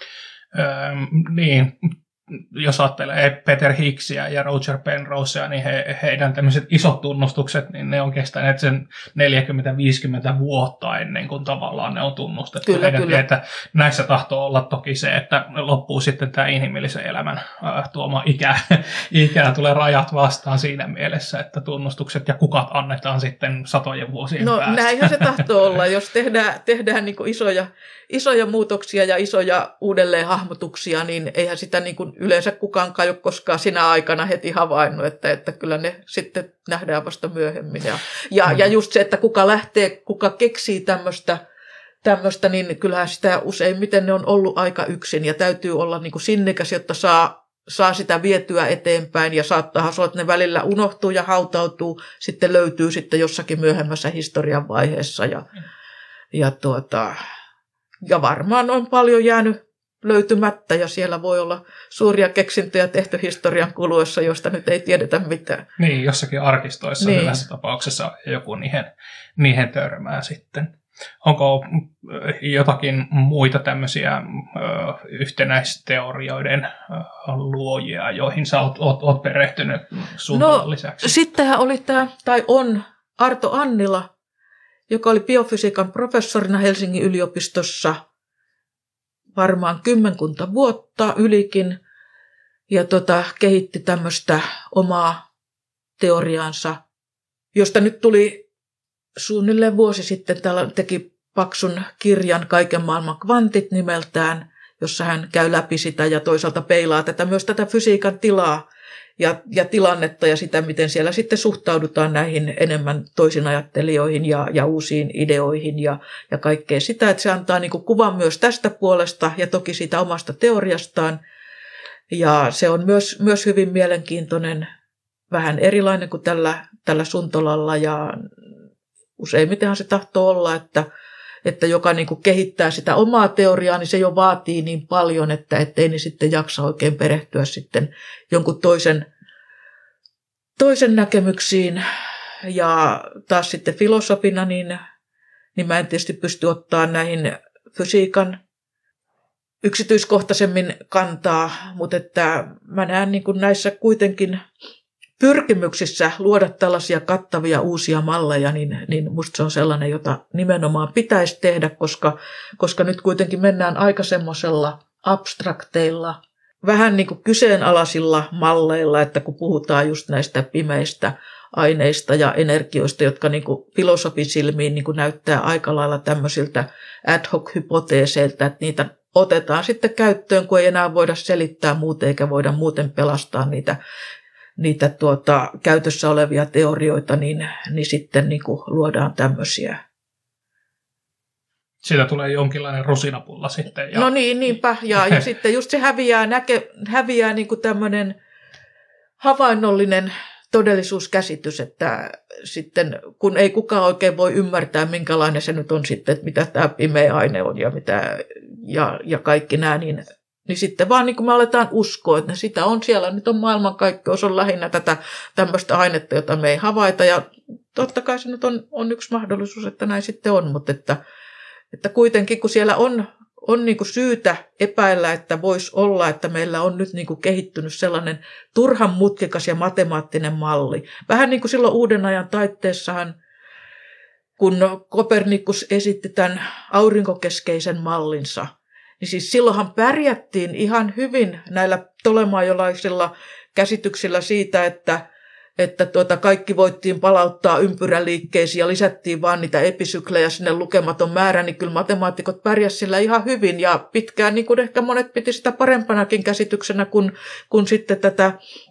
[SPEAKER 1] Öö, niin, jos ajattelee Peter Higgsia ja Roger Penrosea, niin he, heidän tämmöiset isot tunnustukset, niin ne on kestäneet sen neljäkymmentä viisikymmentä vuotta ennen kuin tavallaan ne on tunnustettu.
[SPEAKER 2] Kyllä, kyllä.
[SPEAKER 1] Että näissä tahtoo olla toki se, että loppuu sitten tämä inhimillisen elämän äh, tuoma ikä, ikä, tulee rajat vastaan siinä mielessä, että tunnustukset ja kukat annetaan sitten satojen vuosien
[SPEAKER 2] no,
[SPEAKER 1] päästä.
[SPEAKER 2] No näinhän se tahtoo olla, jos tehdään, tehdään niin kuin isoja, isoja muutoksia ja isoja uudelleenhahmotuksia, niin eihän sitä niin kuin yleensä kukaankaan ole koskaan sinä aikana heti havainnut, että, että kyllä ne sitten nähdään vasta myöhemmin. Ja, ja, mm. ja just se, että kuka lähtee, kuka keksii tämmöistä, tämmöistä, niin kyllähän sitä useimmiten ne on ollut aika yksin ja täytyy olla niin kuin sinnikäs, jotta saa, saa sitä vietyä eteenpäin ja saattaa olla, että ne välillä unohtuu ja hautautuu, sitten löytyy sitten jossakin myöhemmässä historian vaiheessa ja, mm. ja, tuota, ja varmaan on paljon jäänyt löytymättä ja siellä voi olla suuria keksintöjä tehty historian kuluessa, joista nyt ei tiedetä mitään.
[SPEAKER 1] Niin, jossakin arkistoissa
[SPEAKER 2] niin.
[SPEAKER 1] Hyvässä tapauksessa joku niihin, niihin törmää sitten. Onko jotakin muita tämmöisiä ö, yhtenäisteorioiden ö, luojia, joihin sä oot, oot, oot perehtynyt Suntolan
[SPEAKER 2] no,
[SPEAKER 1] lisäksi?
[SPEAKER 2] Sittenhän oli tämä, tai on, Arto Annila, joka oli biofysiikan professorina Helsingin yliopistossa varmaan kymmenkunta vuotta ylikin, ja tota, kehitti tämmöistä omaa teoriaansa, josta nyt tuli suunnilleen vuosi sitten, täällä teki paksun kirjan Kaiken maailman kvantit nimeltään, jossa hän käy läpi sitä ja toisaalta peilaa tätä, myös tätä fysiikan tilaa ja, ja tilannetta ja sitä, miten siellä sitten suhtaudutaan näihin enemmän toisinajattelijoihin ja, ja uusiin ideoihin ja, ja kaikkea sitä, että se antaa niin kuin kuvan myös tästä puolesta ja toki siitä omasta teoriastaan. Ja se on myös, myös hyvin mielenkiintoinen, vähän erilainen kuin tällä, tällä Suntolalla ja useimmitenhan se tahtoo olla, että, että joka niin kuin kehittää sitä omaa teoriaa, niin se jo vaatii niin paljon, että ettei ne sitten jaksa oikein perehtyä sitten jonkun toisen, toisen näkemyksiin. Ja taas sitten filosofina, niin, niin mä en tietysti pysty ottaa näihin fysiikan yksityiskohtaisemmin kantaa, mutta että mä näen niin kuin näissä kuitenkin pyrkimyksissä luoda tällaisia kattavia uusia malleja, niin, niin musta se on sellainen, jota nimenomaan pitäisi tehdä, koska, koska nyt kuitenkin mennään aika semmoisella abstrakteilla, vähän niin kuin kyseenalaisilla malleilla, että kun puhutaan just näistä pimeistä aineista ja energioista, jotka niin kuin filosofin silmiin niin kuin näyttää aika lailla tämmöisiltä ad hoc-hypoteeseilta, että niitä otetaan sitten käyttöön, kun ei enää voida selittää muuten eikä voida muuten pelastaa niitä, niitä tuota, käytössä olevia teorioita, niin, niin sitten niin kuin luodaan tämmöisiä.
[SPEAKER 1] Siitä tulee jonkinlainen rusinapulla sitten. Ja...
[SPEAKER 2] No niin, niinpä. Ja, ja sitten just se häviää, näke, häviää niin kuin tämmöinen havainnollinen todellisuuskäsitys, että sitten kun ei kukaan oikein voi ymmärtää, minkälainen se nyt on sitten, että mitä tämä pimeä aine on ja, mitä, ja, ja kaikki nämä, niin, niin sitten vaan niin kuin me aletaan uskoa, että sitä on siellä, nyt on maailmankaikkeus, on lähinnä tätä tämmöistä ainetta, jota me ei havaita, ja totta kai se nyt on, on yksi mahdollisuus, että näin sitten on, mutta että, että kuitenkin kun siellä on On niin kuin syytä epäillä, että voisi olla, että meillä on nyt niin kuin kehittynyt sellainen turhan mutkikas ja matemaattinen malli. Vähän niin kuin silloin uuden ajan taitteessahan, kun Kopernikus esitti tämän aurinkokeskeisen mallinsa, niin siis silloinhan pärjättiin ihan hyvin näillä tolemaiolaisilla käsityksillä siitä, että että tuota, kaikki voittiin palauttaa ympyräliikkeisiin ja lisättiin vaan niitä episyklejä sinne lukematon määrä, niin kyllä matemaatikot pärjäsivät sillä ihan hyvin ja pitkään niin kuin ehkä monet piti sitä parempanakin käsityksenä kuin, kuin sitten tätä,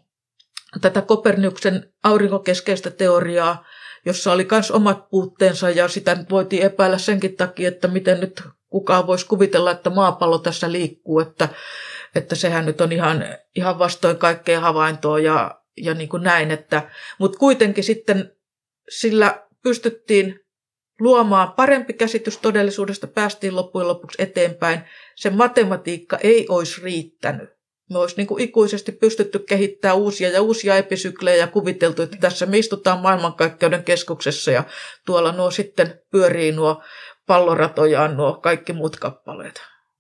[SPEAKER 2] tätä Kopernikuksen aurinkokeskeistä teoriaa, jossa oli myös omat puutteensa ja sitä nyt voitiin epäillä senkin takia, että miten nyt kukaan voisi kuvitella, että maapallo tässä liikkuu, että, että sehän nyt on ihan, ihan vastoin kaikkea havaintoa ja Ja niin kuin näin, että, mutta kuitenkin sitten sillä pystyttiin luomaan parempi käsitys todellisuudesta, päästiin loppujen lopuksi eteenpäin. Se matematiikka ei olisi riittänyt. Me olisi niin kuin ikuisesti pystytty kehittämään uusia ja uusia episyklejä ja kuviteltu, että tässä me istutaan maailmankaikkeuden keskuksessa ja tuolla nuo sitten pyörii nuo palloratojaan nuo kaikki muut kappaleet.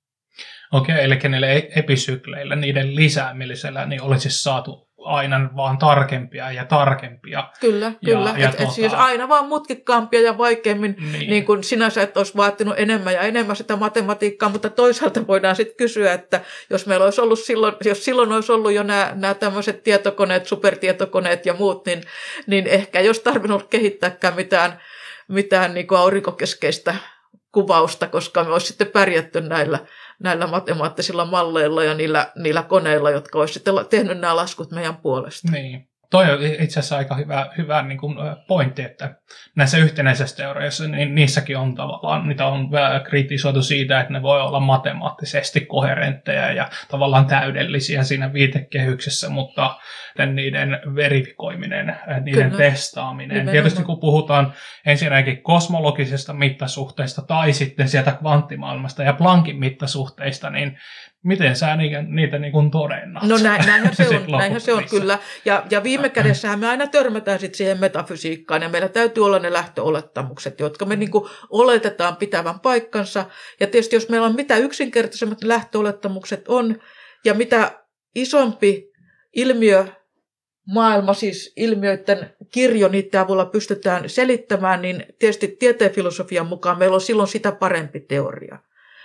[SPEAKER 1] Okei, eli niille episykleillä, niiden lisäämisellä, niin olisi saatu aina vaan tarkempia ja tarkempia.
[SPEAKER 2] Kyllä,
[SPEAKER 1] ja,
[SPEAKER 2] kyllä.
[SPEAKER 1] Ja
[SPEAKER 2] et,
[SPEAKER 1] tuota...
[SPEAKER 2] et siis aina vaan mutkikkaampia ja vaikeammin,
[SPEAKER 1] niin.
[SPEAKER 2] niin kuin sinänsä, että olisi vaatinut enemmän ja enemmän sitä matematiikkaa, mutta toisaalta voidaan sitten kysyä, että jos meillä olisi ollut silloin, jos silloin olisi ollut jo nämä, nämä tämmöiset tietokoneet, supertietokoneet ja muut, niin, niin ehkä ei olisi tarvinnut kehittääkään mitään, mitään niin kuin aurinkokeskeistä kuvausta, koska me olisi sitten pärjätty näillä, näillä matemaattisilla malleilla ja niillä, niillä koneilla, jotka olisi sitten tehnyt nämä laskut meidän puolesta.
[SPEAKER 1] Niin. Toi on itse asiassa aika hyvä, hyvä niin kuin pointti, että näissä yhtenäisissä teorioissa, niin niissäkin on tavallaan, niitä on kritisoitu siitä, että ne voi olla matemaattisesti koherentteja ja tavallaan täydellisiä siinä viitekehyksessä, mutta niiden verifikoiminen, niiden Kyllä. testaaminen. Nimenomaan. Tietysti kun puhutaan ensinnäkin kosmologisesta mittasuhteista tai sitten sieltä kvanttimaailmasta ja Planckin mittasuhteista, niin miten sä niitä, niitä niin kuin todennat?
[SPEAKER 2] No näin, näinhän se on, näinhän se on kyllä. Ja, ja viime kädessähän me aina törmätään sit siihen metafysiikkaan, ja meillä täytyy olla ne lähtöolettamukset, jotka me niin kuin oletetaan pitävän paikkansa. Ja tietysti jos meillä on mitä yksinkertaisemmat lähtöolettamukset on, ja mitä isompi ilmiö, maailma, siis ilmiöiden kirjo, niiden avulla pystytään selittämään, niin tietysti tieteen filosofian mukaan meillä on silloin sitä parempi teoria.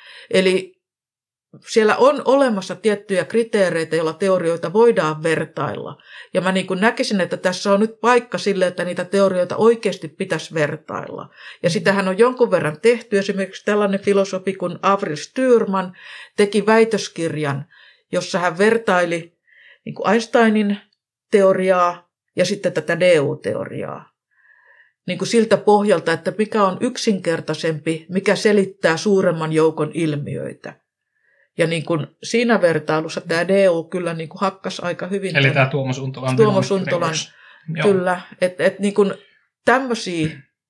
[SPEAKER 2] Eli siellä on olemassa tiettyjä kriteereitä, joilla teorioita voidaan vertailla. Ja mä niin kuin näkisin, että tässä on nyt paikka sille, että niitä teorioita oikeasti pitäisi vertailla. Ja sitähän on jonkun verran tehty. Esimerkiksi tällainen filosofi kuin Avril Styrman teki väitöskirjan, jossa hän vertaili niin kuin Einsteinin teoriaa ja sitten tätä D U-teoriaa. Niin kuin siltä pohjalta, että mikä on yksinkertaisempi, mikä selittää suuremman joukon ilmiöitä. Ja niin kuin siinä vertailussa tämä D U kyllä niin kuin hakkasi aika hyvin.
[SPEAKER 1] Eli tämä Tuomo Suntolan.
[SPEAKER 2] Tuomo Suntolan, kyllä. Että et niin kuin tämmöisiä,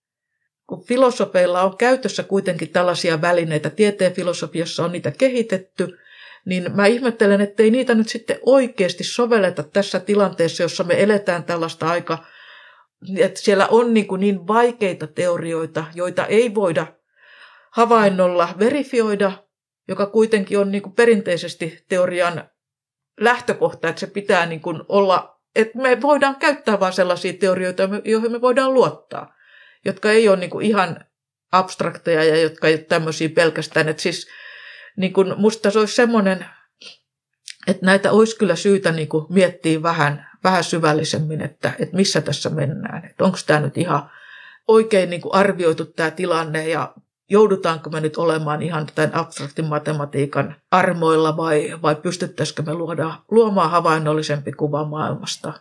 [SPEAKER 2] kun filosofeilla on käytössä kuitenkin tällaisia välineitä, tieteen filosofiassa on niitä kehitetty, niin mä ihmettelen, ettei niitä nyt sitten oikeasti sovelleta tässä tilanteessa, jossa me eletään tällaista aika että siellä on niin, kuin niin vaikeita teorioita, joita ei voida havainnolla verifioida, joka kuitenkin on niin kuin perinteisesti teorian lähtökohta, että se pitää niin kuin olla, että me voidaan käyttää vain sellaisia teorioita, joihin me voidaan luottaa, jotka ei ole niin kuin ihan abstrakteja ja jotka ei ole tämmöisiä pelkästään. Että siis niin kuin musta se olisi semmoinen, että näitä olisi kyllä syytä niin kuin miettiä vähän, vähän syvällisemmin, että, että missä tässä mennään. Että onko tämä nyt ihan oikein niin kuin arvioitu tämä tilanne ja joudutaanko me nyt olemaan ihan tämän abstraktin matematiikan armoilla vai, vai pystyttäisikö me luoda, luomaan havainnollisempi kuva maailmasta?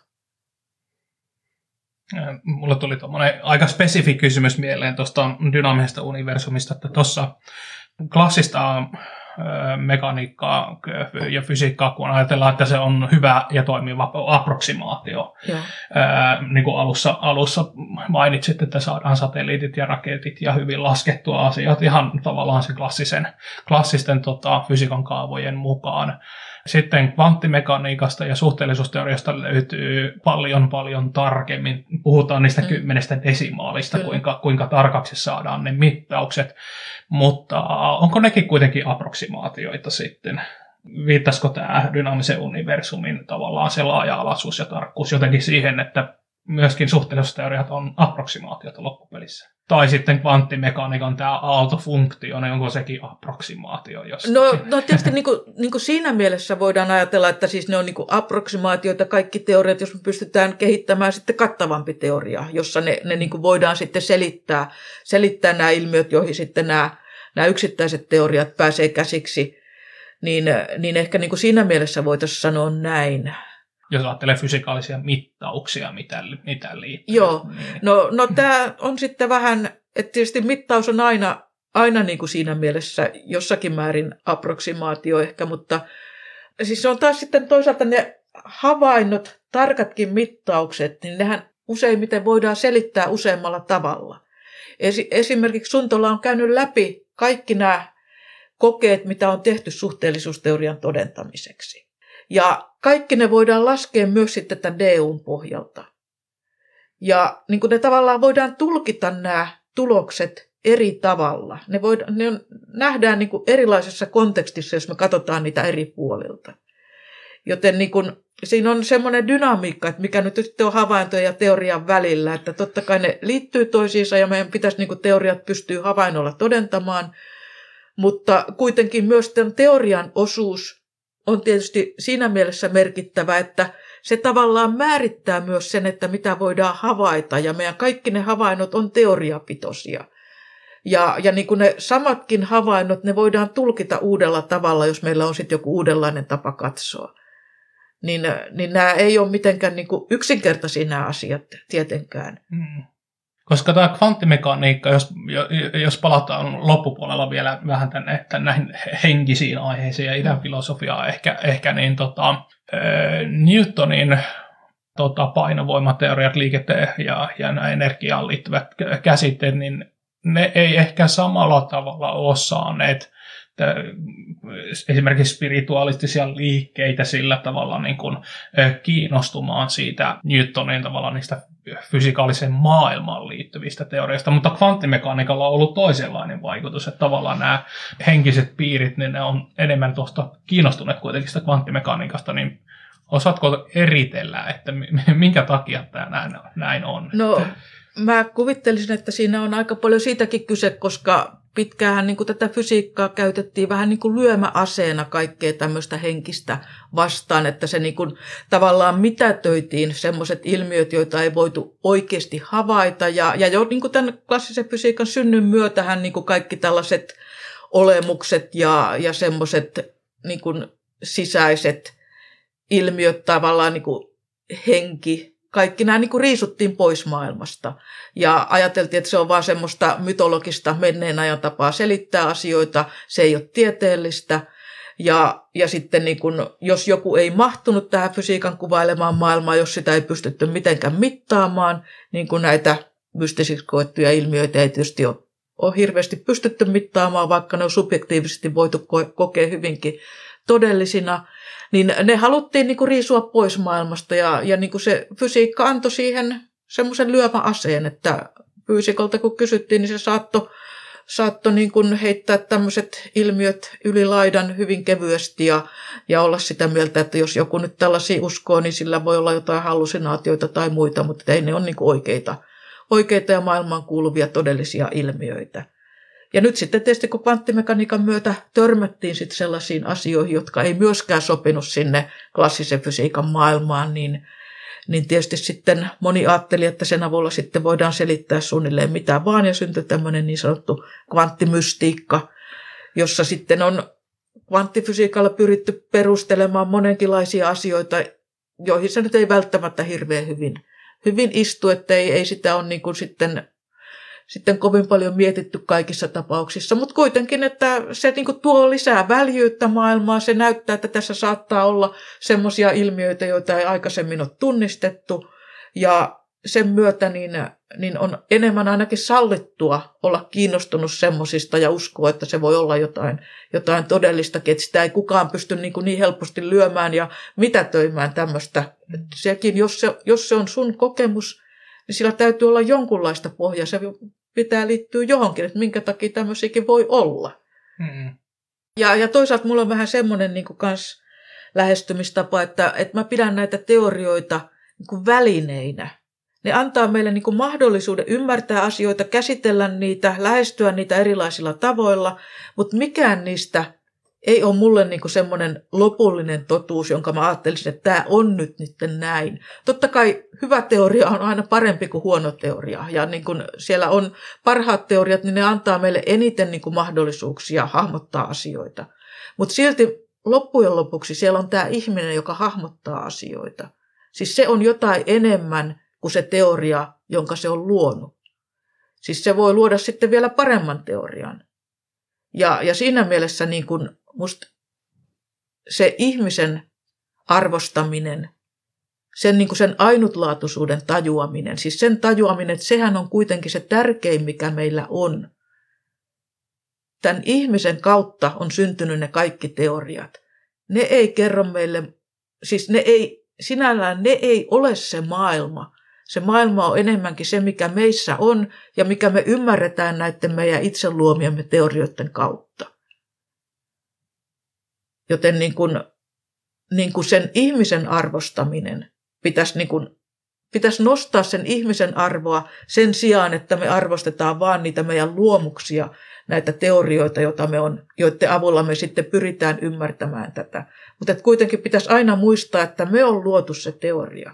[SPEAKER 1] Mulla tuli tuommoinen aika spesifi kysymys mieleen tuosta dynaamisesta universumista, että tuossa klassista mekaniikkaa ja fysiikkaa, kun ajatellaan, että se on hyvä ja toimiva approksimaatio. Ää, niin kuin alussa, alussa mainitsit, että saadaan satelliitit ja raketit ja hyvin laskettua asiat ihan tavallaan se klassisen, klassisten tota, fysiikan kaavojen mukaan. Sitten kvanttimekaniikasta ja suhteellisuusteoriasta löytyy paljon paljon tarkemmin. Puhutaan niistä mm. kymmenestä desimaalista, kuinka, kuinka tarkaksi saadaan ne mittaukset. Mutta onko nekin kuitenkin approksimaatioita sitten? Viittasiko tämä dynaamisen universumin tavallaan se laaja-alaisuus ja tarkkuus jotenkin siihen, että myöskin suhteellisuusteoriat on approksimaatiota loppupelissä? Tai sitten kvanttimekaniikan tämä aaltofunktio, niin onko sekin approksimaatio jostakin?
[SPEAKER 2] No, no tietysti niin kuin, niin kuin siinä mielessä voidaan ajatella, että siis ne on niin kuin approksimaatioita kaikki teoriat, jos me pystytään kehittämään sitten kattavampi teoria, jossa ne, ne niin kuin voidaan sitten selittää, selittää nämä ilmiöt, joihin sitten nämä, nämä yksittäiset teoriat pääsee käsiksi, niin, niin ehkä niin kuin siinä mielessä voitaisiin sanoa näin.
[SPEAKER 1] Jos ajattelee fysikaalisia mittauksia, mitä, mitä liittyy.
[SPEAKER 2] Joo,
[SPEAKER 1] niin.
[SPEAKER 2] no, no tämä on sitten vähän, että tietysti mittaus on aina, aina niin kuin siinä mielessä jossakin määrin approksimaatio ehkä, mutta siis se on taas sitten toisaalta ne havainnot, tarkatkin mittaukset, niin nehän useimmiten voidaan selittää useammalla tavalla. Esimerkiksi Suntola on käynyt läpi kaikki nämä kokeet, mitä on tehty suhteellisuusteorian todentamiseksi. Ja kaikki ne voidaan laskea myös sitten tämän D U:n pohjalta. Ja niin kuin ne tavallaan voidaan tulkita nämä tulokset eri tavalla. Ne, voidaan, ne on, nähdään niin kuin erilaisessa kontekstissa, jos me katsotaan niitä eri puolilta. Joten niin kuin, siinä on semmoinen dynamiikka, että mikä nyt sitten on havaintojen ja teorian välillä, että totta kai ne liittyy toisiinsa ja meidän pitäisi niin kuin teoriat pystyä havainnolla todentamaan, mutta kuitenkin myös tämän teorian osuus on tietysti siinä mielessä merkittävä, että se tavallaan määrittää myös sen, että mitä voidaan havaita, ja meidän kaikki ne havainnot on teoriapitoisia. Ja, ja niin kuin ne samatkin havainnot, ne voidaan tulkita uudella tavalla, jos meillä on sitten joku uudenlainen tapa katsoa. Niin, niin nämä ei ole mitenkään niin kuin yksinkertaisia nämä asiat tietenkään.
[SPEAKER 1] Hmm. Koska tämä kvanttimekaniikka, jos, jos palataan loppupuolella vielä vähän tänne, tänne näihin henkisiin aiheisiin ja idän filosofiaan ehkä, ehkä niin tota, Newtonin tota, painovoimateoriat, liikenteen ja, ja nämä energiaan liittyvät käsitteet, niin ne ei ehkä samalla tavalla ole saaneet esimerkiksi spiritualistisia liikkeitä sillä tavalla niin kuin kiinnostumaan siitä Newtonin tavalla niistä fysikaaliseen maailmaan liittyvistä teorioista, mutta kvanttimekaniikalla on ollut toisenlainen vaikutus, että tavallaan nämä henkiset piirit, niin ne on enemmän tuosta kiinnostuneet kuitenkin sitä kvanttimekaniikasta, niin osaatko eritellä, että minkä takia tämä näin on?
[SPEAKER 2] No, mä kuvittelisin, että siinä on aika paljon siitäkin kyse, koska pitkäänhän niin kuin tätä fysiikkaa käytettiin vähän niin kuin lyömäaseena kaikkea tämmöistä henkistä vastaan, että se niin kuin tavallaan mitätöitiin semmoiset ilmiöt, joita ei voitu oikeasti havaita. Ja, ja jo niin kuin tämän klassisen fysiikan synnyn myötähän niin kuin kaikki tällaiset olemukset ja, ja semmoiset niin kuin sisäiset ilmiöt, tavallaan niin kuin henki, kaikki nämä niin kuin riisuttiin pois maailmasta ja ajateltiin, että se on vaan semmoista mytologista menneen ajan tapaa selittää asioita, se ei ole tieteellistä. Ja, ja sitten niin kuin, jos joku ei mahtunut tähän fysiikan kuvailemaan maailmaa, jos sitä ei pystytty mitenkään mittaamaan, niin kuin näitä mystisiksi koettuja ilmiöitä ei tietysti ole, ole hirveästi pystytty mittaamaan, vaikka ne on subjektiivisesti voitu ko- kokea hyvinkin todellisina, niin ne haluttiin niin kuin riisua pois maailmasta ja, ja niin kuin se fysiikka antoi siihen semmoisen lyömäaseen, että fyysikolta kun kysyttiin, niin se saattoi saatto niin kuin heittää tämmöiset ilmiöt yli laidan hyvin kevyesti ja, ja olla sitä mieltä, että jos joku nyt tällaisia uskoo, niin sillä voi olla jotain hallusinaatioita tai muita, mutta ei ne ole niin kuin oikeita, oikeita ja maailmaan kuuluvia todellisia ilmiöitä. Ja nyt sitten tietysti kun kvanttimekaniikan myötä törmättiin sitten sellaisiin asioihin, jotka ei myöskään sopinut sinne klassisen fysiikan maailmaan, niin, niin tietysti sitten moni ajatteli, että sen avulla sitten voidaan selittää suunnilleen mitä vaan, ja syntyi tämmöinen niin sanottu kvanttimystiikka, jossa sitten on kvanttifysiikalla pyritty perustelemaan monenkinlaisia asioita, joihin se nyt ei välttämättä hirveän hyvin, hyvin istu, että ei, ei sitä ole niin kuin sitten... Sitten kovin paljon mietitty kaikissa tapauksissa, mutta kuitenkin, että se niin kuin tuo lisää väljyyttä maailmaan. Se näyttää, että tässä saattaa olla semmoisia ilmiöitä, joita ei aikaisemmin ole tunnistettu. Ja sen myötä niin, niin on enemmän ainakin sallittua olla kiinnostunut semmoisista ja uskoa, että se voi olla jotain, jotain todellistakin. Että sitä ei kukaan pysty niin, kuin niin helposti lyömään ja mitätöimään tämmöistä. Sekin, jos se, jos se on sun kokemus, niin sillä täytyy olla jonkunlaista pohjaa. Se pitää liittyä johonkin, että minkä takia tämmöisiäkin voi olla. Mm. Ja, ja toisaalta mulla on vähän semmoinen niin kuin kans lähestymistapa, että, että mä pidän näitä teorioita niin kuin välineinä. Ne antaa meille niin kuin mahdollisuuden ymmärtää asioita, käsitellä niitä, lähestyä niitä erilaisilla tavoilla, mutta mikään niistä ei ole mulle niin kuin semmoinen lopullinen totuus, jonka mä ajattelisin, että tämä on nyt nyt näin. Totta kai hyvä teoria on aina parempi kuin huono teoria. Ja niin kuin siellä on parhaat teoriat, niin ne antaa meille eniten niin kuin mahdollisuuksia hahmottaa asioita. Mutta silti loppujen lopuksi siellä on tämä ihminen, joka hahmottaa asioita. Siis se on jotain enemmän kuin se teoria, jonka se on luonut. Siis se voi luoda sitten vielä paremman teorian. Ja, ja siinä mielessä niin kun musta se ihmisen arvostaminen, sen, niin kun sen ainutlaatuisuuden tajuaminen, siis sen tajuaminen, että sehän on kuitenkin se tärkein, mikä meillä on. Tämän ihmisen kautta on syntynyt ne kaikki teoriat. Ne ei kerro meille, siis ne ei, sinällään ne ei ole se maailma. Se maailma on enemmänkin se, mikä meissä on ja mikä me ymmärretään näiden meidän itse luomiamme teorioiden kautta. Joten niin kuin, niin kuin sen ihmisen arvostaminen pitäisi, niin kuin, pitäisi nostaa sen ihmisen arvoa sen sijaan, että me arvostetaan vaan niitä meidän luomuksia, näitä teorioita, joita me on, joiden avulla me sitten pyritään ymmärtämään tätä. Mutta kuitenkin pitäisi aina muistaa, että me on luotu se teoria.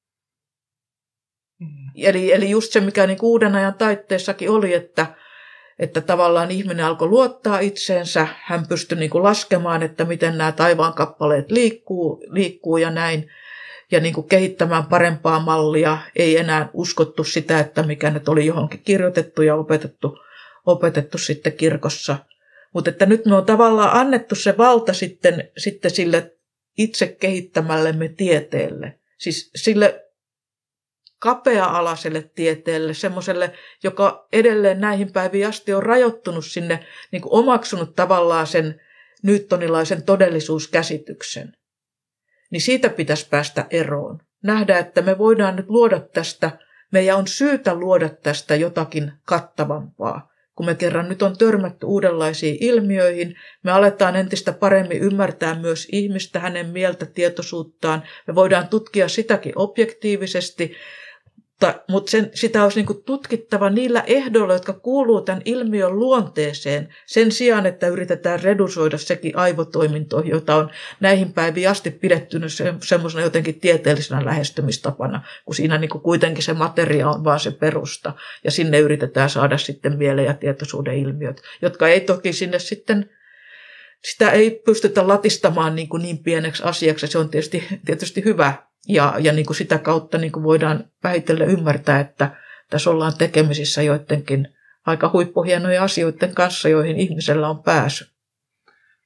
[SPEAKER 2] Eli, eli just se, mikä niin uuden ajan taitteessakin oli, että, että tavallaan ihminen alkoi luottaa itseensä. Hän pystyi niin kuin laskemaan, että miten nämä taivaan kappaleet liikkuu, liikkuu ja näin. Ja niin kuin kehittämään parempaa mallia. Ei enää uskottu sitä, että mikä nyt oli johonkin kirjoitettu ja opetettu, opetettu sitten kirkossa. Mutta että nyt me on tavallaan annettu se valta sitten, sitten sille itse kehittämällemme tieteelle. Siis sille kapea-alaiselle tieteelle, semmoiselle, joka edelleen näihin päiviin asti on rajoittunut sinne, niin kuin omaksunut tavallaan sen newtonilaisen todellisuuskäsityksen. Niin siitä pitäisi päästä eroon. Nähdä, että me voidaan nyt luoda tästä, meidän on syytä luoda tästä jotakin kattavampaa. Kun me kerran nyt on törmätty uudenlaisiin ilmiöihin, me aletaan entistä paremmin ymmärtää myös ihmistä, hänen mieltä, tietoisuuttaan. Me voidaan tutkia sitäkin objektiivisesti, mutta sen, sitä olisi niinku tutkittava niillä ehdoilla, jotka kuuluu tämän ilmiön luonteeseen, sen sijaan, että yritetään redusoida sekin aivotoimintoihin, jota on näihin päiviin asti pidetty se, semmoisena jotenkin tieteellisenä lähestymistapana, kun siinä niinku kuitenkin se materia on vaan se perusta, ja sinne yritetään saada sitten mielen ja tietoisuuden ilmiöt, jotka ei toki sinne sitten, sitä ei pystytä latistamaan niin, kuin niin pieneksi asiaksi, se on tietysti, tietysti hyvä. Ja, ja niin kuin sitä kautta niin kuin voidaan vähitellen ymmärtää, että tässä ollaan tekemisissä joidenkin aika huippuhienoja asioiden kanssa, joihin ihmisellä on pääsy.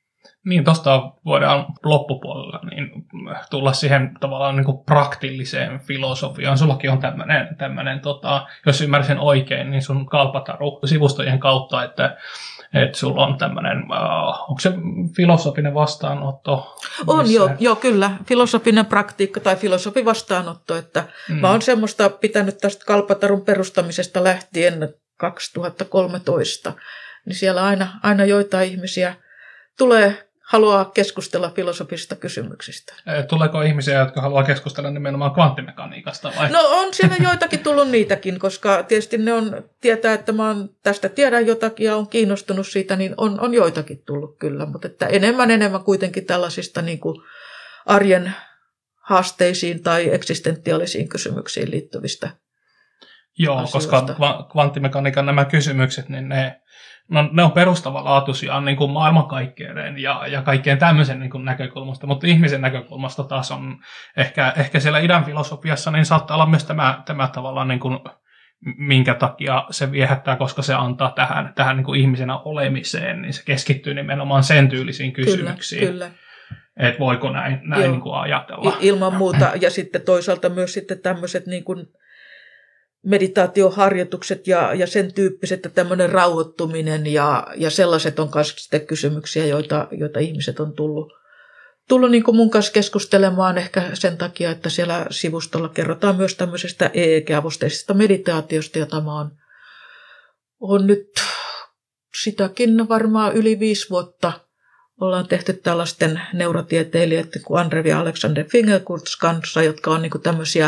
[SPEAKER 1] Niin, tuosta voidaan loppupuolella niin tulla siihen tavallaan niin kuin praktilliseen filosofiaan. Sullakin on tämmöinen, tämmöinen tota, jos ymmärsin oikein, niin sun Kalpataru sivustojen kautta, että että sulla on tämmöinen, uh, onko se filosofinen vastaanotto?
[SPEAKER 2] On joo, joo, kyllä. Filosofinen praktiikka tai filosofi vastaanotto. Että mm. Mä oon semmoista pitänyt tästä Kalpatarun perustamisesta lähtien kaksituhattakolmetoista. Niin siellä aina, aina joitain ihmisiä tulee, haluaa keskustella filosofisista kysymyksistä.
[SPEAKER 1] Tuleeko ihmisiä, jotka haluaa keskustella nimenomaan kvanttimekaniikasta? Vai?
[SPEAKER 2] No on siellä joitakin tullut niitäkin, koska tietysti ne on, tietää, että mä oon, tästä tiedän jotakin ja on kiinnostunut siitä, niin on, on joitakin tullut kyllä. Mutta että enemmän enemmän kuitenkin tällaisista niin kuin arjen haasteisiin tai eksistentiaalisiin kysymyksiin liittyvistä
[SPEAKER 1] Joo,
[SPEAKER 2] asioista.
[SPEAKER 1] Koska kvanttimekaniikan nämä kysymykset, niin ne No, ne on perustavanlaatuisia niin kuin maailmankaikkeuden ja, ja kaikkien tämmöisen niin kuin näkökulmasta, mutta ihmisen näkökulmasta taas on ehkä, ehkä siellä idän filosofiassa niin saattaa olla myös tämä, tämä tavallaan, niin kuin, minkä takia se viehättää, koska se antaa tähän, tähän niin kuin ihmisenä olemiseen, niin se keskittyy nimenomaan sen tyylisiin kysymyksiin.
[SPEAKER 2] Kyllä, kyllä.
[SPEAKER 1] Että voiko näin, näin niin kuin ajatella.
[SPEAKER 2] Ilman muuta, ja sitten toisaalta myös sitten tämmöiset niin kuin meditaatioharjoitukset ja, ja sen tyyppiset, että tämmöinen rauhoittuminen ja, ja sellaiset on myös sitten kysymyksiä, joita, joita ihmiset on tullut, tullut niin kuin mun kanssa keskustelemaan ehkä sen takia, että siellä sivustolla kerrotaan myös tämmöisestä E E G-avusteisesta meditaatiosta, jota mä oon, oon nyt sitäkin varmaan yli viisi vuotta ollaan tehty tällaisten neurotieteilijöiden kuin Andrew ja Alexander Fingerkurts kanssa, jotka on niin kuin tämmöisiä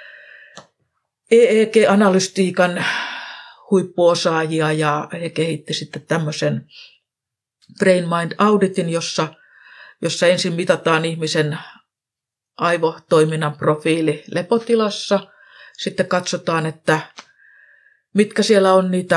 [SPEAKER 2] E E G-analystiikan huippuosaajia, ja he kehitti sitten tämmöisen Brain Mind Auditin, jossa, jossa ensin mitataan ihmisen aivotoiminnan profiili lepotilassa. Sitten katsotaan, että mitkä siellä on niitä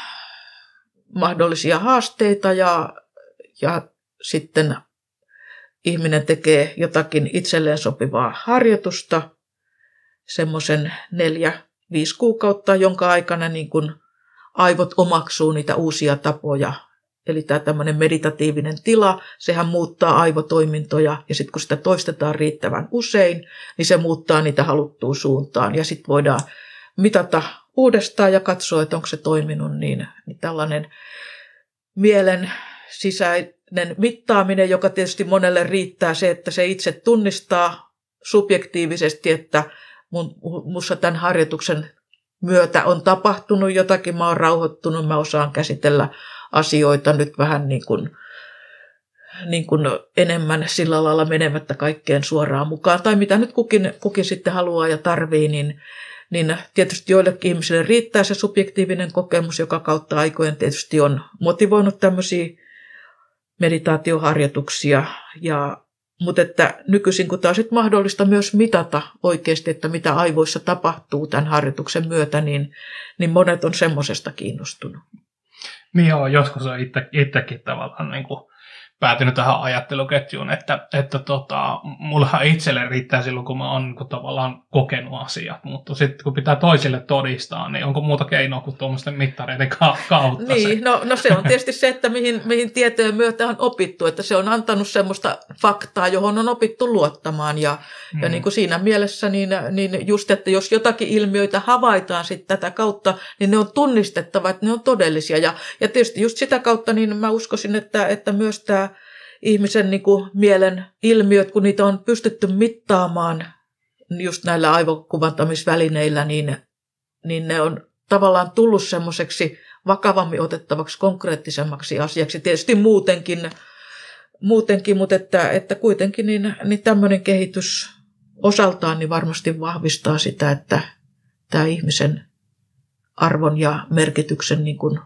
[SPEAKER 2] mahdollisia haasteita, ja, ja sitten ihminen tekee jotakin itselleen sopivaa harjoitusta, semmoisen neljä, viisi kuukautta, jonka aikana niin kun aivot omaksuu niitä uusia tapoja. Eli tämä tämmöinen meditatiivinen tila, sehän muuttaa aivotoimintoja, ja sitten kun sitä toistetaan riittävän usein, niin se muuttaa niitä haluttuun suuntaan. Ja sitten voidaan mitata uudestaan ja katsoa, että onko se toiminut niin. niin tällainen mielen sisäinen mittaaminen, joka tietysti monelle riittää se, että se itse tunnistaa subjektiivisesti, että Minussa tämän harjoituksen myötä on tapahtunut jotakin, mä oon rauhoittunut, mä osaan käsitellä asioita nyt vähän niin kuin, niin kuin enemmän sillä lailla menemättä kaikkeen suoraan mukaan. Tai mitä nyt kukin, kukin sitten haluaa ja tarvii, niin, niin tietysti joillekin ihmisille riittää se subjektiivinen kokemus, joka kautta aikojen tietysti on motivoinut tämmöisiä meditaatioharjoituksia. Ja Mutta että nykyisin, kun tämä on sit mahdollista myös mitata oikeasti, että mitä aivoissa tapahtuu tämän harjoituksen myötä, niin, niin monet on semmoisesta kiinnostunut.
[SPEAKER 1] Niin joo, joskus on itse, itsekin tavallaan niin kuin päätynyt tähän ajatteluketjuun, että, että tota, mullahan itselle riittää silloin, kun mä oon niin kuin tavallaan kokenut asiat, mutta sitten kun pitää toisille todistaa, niin onko muuta keinoa kuin tuommoisten mittareiden kautta?
[SPEAKER 2] Niin,
[SPEAKER 1] se?
[SPEAKER 2] No, no se on tietysti se, että mihin, mihin tietojen myötä on opittu, että se on antanut semmoista faktaa, johon on opittu luottamaan, ja, mm. ja niin kuin siinä mielessä, niin, niin just, että jos jotakin ilmiöitä havaitaan sitten tätä kautta, niin ne on tunnistettava, että ne on todellisia, ja, ja tietysti just sitä kautta, niin mä uskoisin, että, että myös tämä ihmisen niin kuin mielen ilmiöt, kun niitä on pystytty mittaamaan just näillä aivokuvantamisvälineillä, niin, niin ne on tavallaan tullut semmoiseksi vakavammin otettavaksi, konkreettisemmaksi asiaksi. Tietysti muutenkin, muutenkin mutta että, että kuitenkin niin, niin tämmöinen kehitys osaltaan niin varmasti vahvistaa sitä, että tämä ihmisen arvon ja merkityksen niin kuin,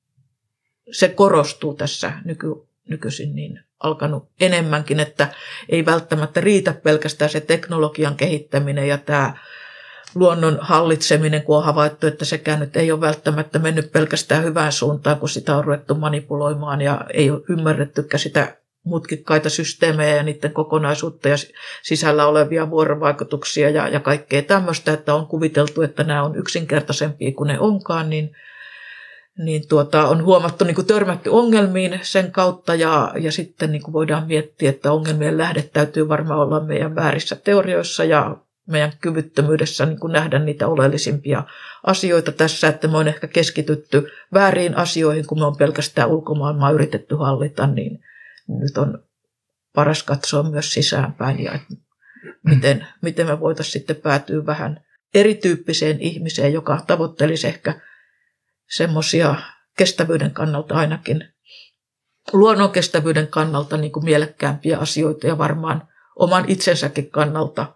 [SPEAKER 2] se korostuu tässä nyky, nykyisin niin alkanut enemmänkin, että ei välttämättä riitä pelkästään se teknologian kehittäminen ja tämä luonnon hallitseminen, kun on havaittu, että sekään nyt ei ole välttämättä mennyt pelkästään hyvään suuntaan, kun sitä on ruvettu manipuloimaan ja ei ole ymmärrettykään sitä mutkikkaita systeemejä ja niiden kokonaisuutta ja sisällä olevia vuorovaikutuksia ja, ja kaikkea tämmöistä, että on kuviteltu, että nämä on yksinkertaisempia kuin ne onkaan, niin niin tuota, on huomattu, niin kuin törmätty ongelmiin sen kautta ja, ja sitten niin kuin voidaan miettiä, että ongelmien lähde täytyy varmaan olla meidän väärissä teorioissa ja meidän kyvyttömyydessä niin kuin nähdä niitä oleellisimpia asioita tässä, että me on ehkä keskitytty vääriin asioihin, kun me on pelkästään ulkomaailmaa yritetty hallita, niin nyt on paras katsoa myös sisäänpäin ja että miten, miten me voitaisiin sitten päätyä vähän erityyppiseen ihmiseen, joka tavoittelisi ehkä semmoisia kestävyyden kannalta ainakin, luonnon kestävyyden kannalta niin kuin mielekkäämpiä asioita ja varmaan oman itsensäkin kannalta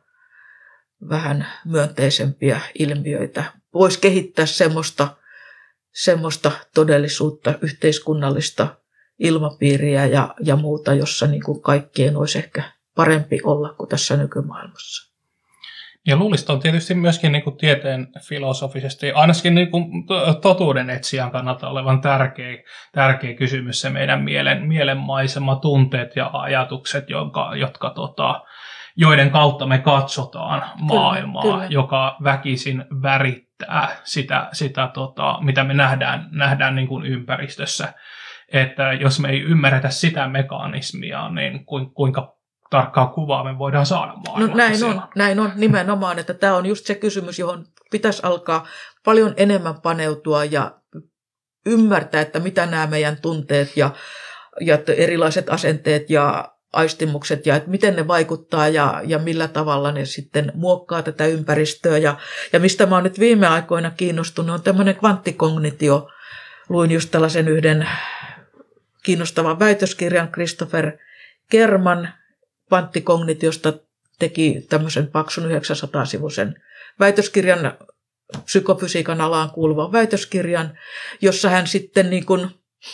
[SPEAKER 2] vähän myönteisempiä ilmiöitä. Voisi kehittää semmoista, semmoista todellisuutta, yhteiskunnallista ilmapiiriä ja, ja muuta, jossa niin kuin kaikkien olisi ehkä parempi olla kuin tässä nykymaailmassa.
[SPEAKER 1] Ja luulisin on tietysti myöskin niin kuin tieteen filosofisesti, ainakin niin kuin totuuden etsijän kannalta olevan tärkeä, tärkeä kysymys se meidän mielen, mielenmaisema, tunteet ja ajatukset, jonka, jotka, tota, joiden kautta me katsotaan maailmaa, kyllä, kyllä. joka väkisin värittää sitä, sitä tota, mitä me nähdään, nähdään niin kuin ympäristössä. Että jos me ei ymmärretä sitä mekanismia, niin kuinka tarkkaa kuvaa me voidaan saada maailmasta.
[SPEAKER 2] No näin on, näin on nimenomaan, että tämä on just se kysymys, johon pitäisi alkaa paljon enemmän paneutua ja ymmärtää, että mitä nämä meidän tunteet ja, ja erilaiset asenteet ja aistimukset ja että miten ne vaikuttaa ja, ja millä tavalla ne sitten muokkaa tätä ympäristöä. Ja, ja mistä mä oon nyt viime aikoina kiinnostunut, on tämmöinen kvanttikognitio. Luin just tällaisen yhden kiinnostavan väitöskirjan, Christopher Kerman kvanttikognitiosta teki tämmöisen paksun yhdeksänsataa-sivuisen väitöskirjan, psykofysiikan alaan kuuluvan väitöskirjan, jossa hän sitten niin kuin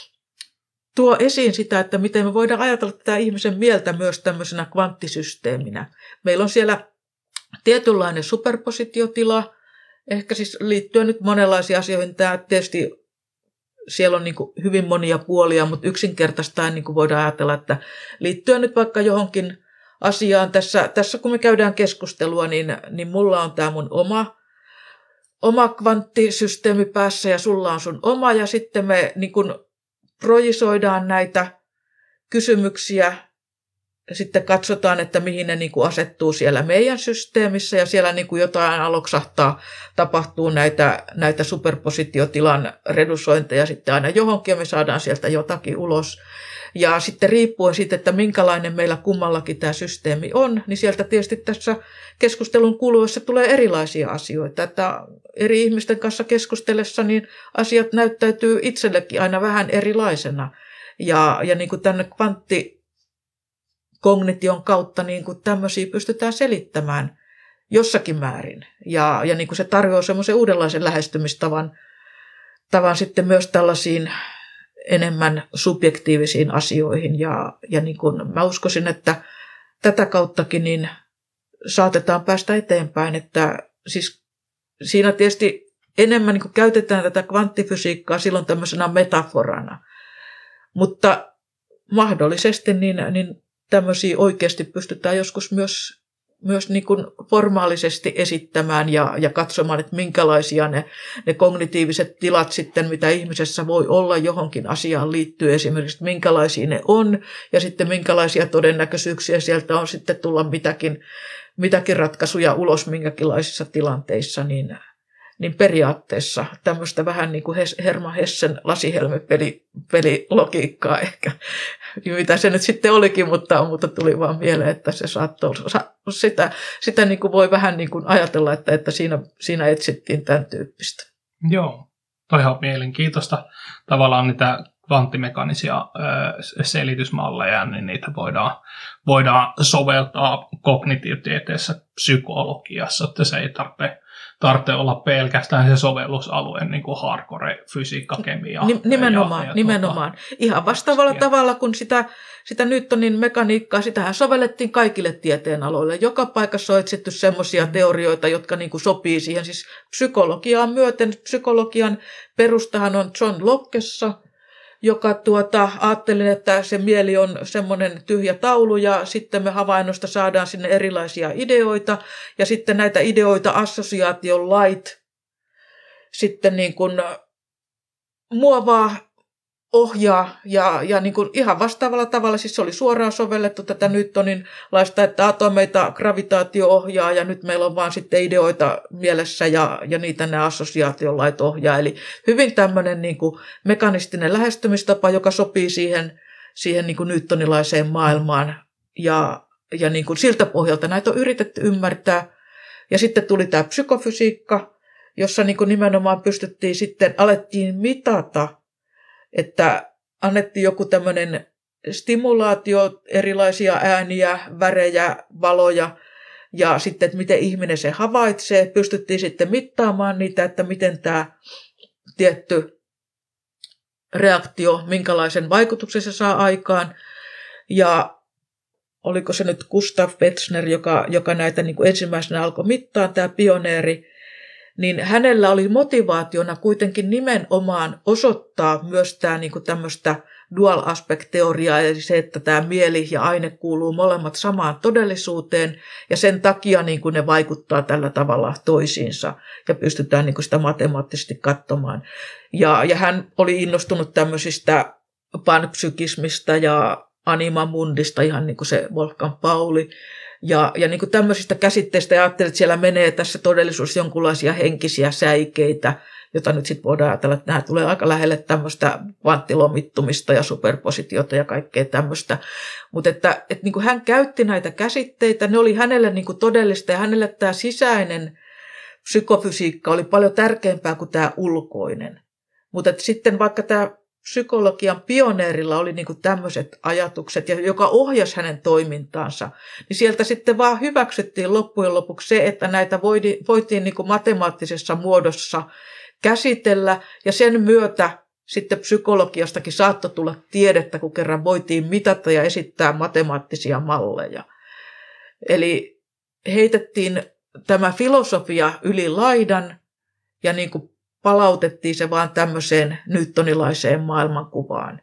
[SPEAKER 2] tuo esiin sitä, että miten me voidaan ajatella tätä ihmisen mieltä myös tämmöisenä kvanttisysteeminä. Meillä on siellä tietynlainen superpositiotila, ehkä siis liittyen nyt monenlaisiin asioihin. Tämä tietysti siellä on niin kuin hyvin monia puolia, mutta yksinkertaistaan niin kuin voidaan ajatella, että liittyen nyt vaikka johonkin asiaan, tässä, tässä kun me käydään keskustelua, niin, niin mulla on tämä mun oma, oma kvanttisysteemi päässä ja sulla on sun oma, ja sitten me niin kuin projisoidaan näitä kysymyksiä ja sitten katsotaan, että mihin ne niin kuin asettuu siellä meidän systeemissä ja siellä niin kuin jotain aloksahtaa, tapahtuu näitä, näitä superpositiotilan redusointeja sitten aina johonkin ja me saadaan sieltä jotakin ulos. Ja sitten riippuen siitä, että minkälainen meillä kummallakin tämä systeemi on, niin sieltä tietysti tässä keskustelun kuluessa tulee erilaisia asioita. Että eri ihmisten kanssa keskustellessa niin asiat näyttäytyy itsellekin aina vähän erilaisena. Ja, ja niin kuin tänne kvanttikognition kautta niin kuin tämmöisiä pystytään selittämään jossakin määrin. Ja, ja niin kuin se tarjoaa semmoisen uudenlaisen lähestymistavan tavan sitten myös tällaisiin enemmän subjektiivisiin asioihin ja, ja niin kuin mä uskoisin, että tätä kauttakin niin saatetaan päästä eteenpäin, että siis siinä tietysti enemmän niin kuin käytetään tätä kvanttifysiikkaa silloin tämmöisenä metaforana, mutta mahdollisesti niin, niin tämmöisiä oikeasti pystytään joskus myös myös niin kuin formaalisesti esittämään ja, ja katsomaan, että minkälaisia ne, ne kognitiiviset tilat sitten, mitä ihmisessä voi olla johonkin asiaan liittyy, esimerkiksi minkälaisia ne on ja sitten minkälaisia todennäköisyyksiä sieltä on sitten tulla mitäkin, mitäkin ratkaisuja ulos minkäkinlaisissa tilanteissa, niin, niin periaatteessa tämmöistä vähän niin kuin Hermann Hessen lasihelmepelilogiikkaa ehkä, mitä se nyt sitten olikin, mutta, mutta tuli vaan mieleen, että se saattoi, sitä, sitä niin kuin voi vähän niin kuin ajatella, että, että siinä, siinä etsittiin tämän tyyppistä.
[SPEAKER 1] Joo, toi on mielenkiintoista. Tavallaan niitä kvanttimekanisia ö, selitysmalleja, niin niitä voidaan, voidaan soveltaa kognitiotieteessä, psykologiassa, että se ei tarvitse tarvitse olla pelkästään se sovellusalue, niin kuin hardcore fysiikka, kemia.
[SPEAKER 2] Nimenomaan,
[SPEAKER 1] ja, ja
[SPEAKER 2] nimenomaan.
[SPEAKER 1] Tuota,
[SPEAKER 2] ihan vastaavalla tavalla kuin sitä, sitä Newtonin mekaniikkaa, sitähän sovellettiin kaikille tieteenaloille. Joka paikassa on etsitty semmoisia teorioita, jotka niin kuin sopii siihen. Siis psykologiaan myöten, psykologian perustahan on John Lockessa, joka tuota, ajattelin, että se mieli on semmoinen tyhjä taulu ja sitten me havainnosta saadaan sinne erilaisia ideoita ja sitten näitä ideoita assosiaation lait sitten niin kuin muovaa, ohjaa ja, ja niin kuin ihan vastaavalla tavalla, siis se oli suoraan sovellettu tätä Newtonin laista, että atomeita gravitaatio ohjaa ja nyt meillä on vaan sitten ideoita mielessä ja, ja niitä nämä assosiaatiolait ohjaa. Eli hyvin tämmöinen niin kuin mekanistinen lähestymistapa, joka sopii siihen, siihen niin kuin newtonilaiseen maailmaan ja, ja niin kuin siltä pohjalta näitä on yritetty ymmärtää. Ja sitten tuli tämä psykofysiikka, jossa niin kuin nimenomaan pystyttiin sitten, alettiin mitata, että annettiin joku tämmöinen stimulaatio, erilaisia ääniä, värejä, valoja ja sitten, että miten ihminen se havaitsee. Pystyttiin sitten mittaamaan niitä, että miten tämä tietty reaktio, minkälaisen vaikutuksen se saa aikaan. Ja oliko se nyt Gustav Wetzner, joka, joka näitä niin kuin ensimmäisenä alkoi mittaa, tämä pioneeri, niin hänellä oli motivaationa kuitenkin nimenomaan osoittaa myös tämä niin kuin tämmöistä dual aspect-teoriaa, eli se, että tämä mieli ja aine kuuluu molemmat samaan todellisuuteen, ja sen takia niin kuin ne vaikuttaa tällä tavalla toisiinsa, ja pystytään niin kuin sitä matemaattisesti katsomaan. Ja, ja hän oli innostunut tämmöisistä panpsykismista ja animamundista, ihan niin kuin se Wolfgang Pauli, Ja, ja niin kuin tämmöisistä käsitteistä, ja ajattelin, että siellä menee tässä todellisuudessa jonkinlaisia henkisiä säikeitä, jota nyt sitten voidaan ajatella, että nämä tulee aika lähelle tämmöistä kvanttilomittumista ja superpositiota ja kaikkea tämmöistä. Mutta että, että niin kuin hän käytti näitä käsitteitä, ne oli hänelle niin kuin todellista, ja hänelle tämä sisäinen psykofysiikka oli paljon tärkeämpää kuin tämä ulkoinen. Mutta sitten vaikka tämä psykologian pioneerilla oli niin kuin tämmöiset ajatukset, ja joka ohjasi hänen toimintaansa, niin sieltä sitten vaan hyväksyttiin loppujen lopuksi se, että näitä voitiin niin kuin matemaattisessa muodossa käsitellä, ja sen myötä sitten psykologiastakin saattoi tulla tiedettä, kun kerran voitiin mitata ja esittää matemaattisia malleja. Eli heitettiin tämä filosofia yli laidan, ja niin kuin palautettiin se vaan tämmöiseen newtonilaiseen maailmankuvaan.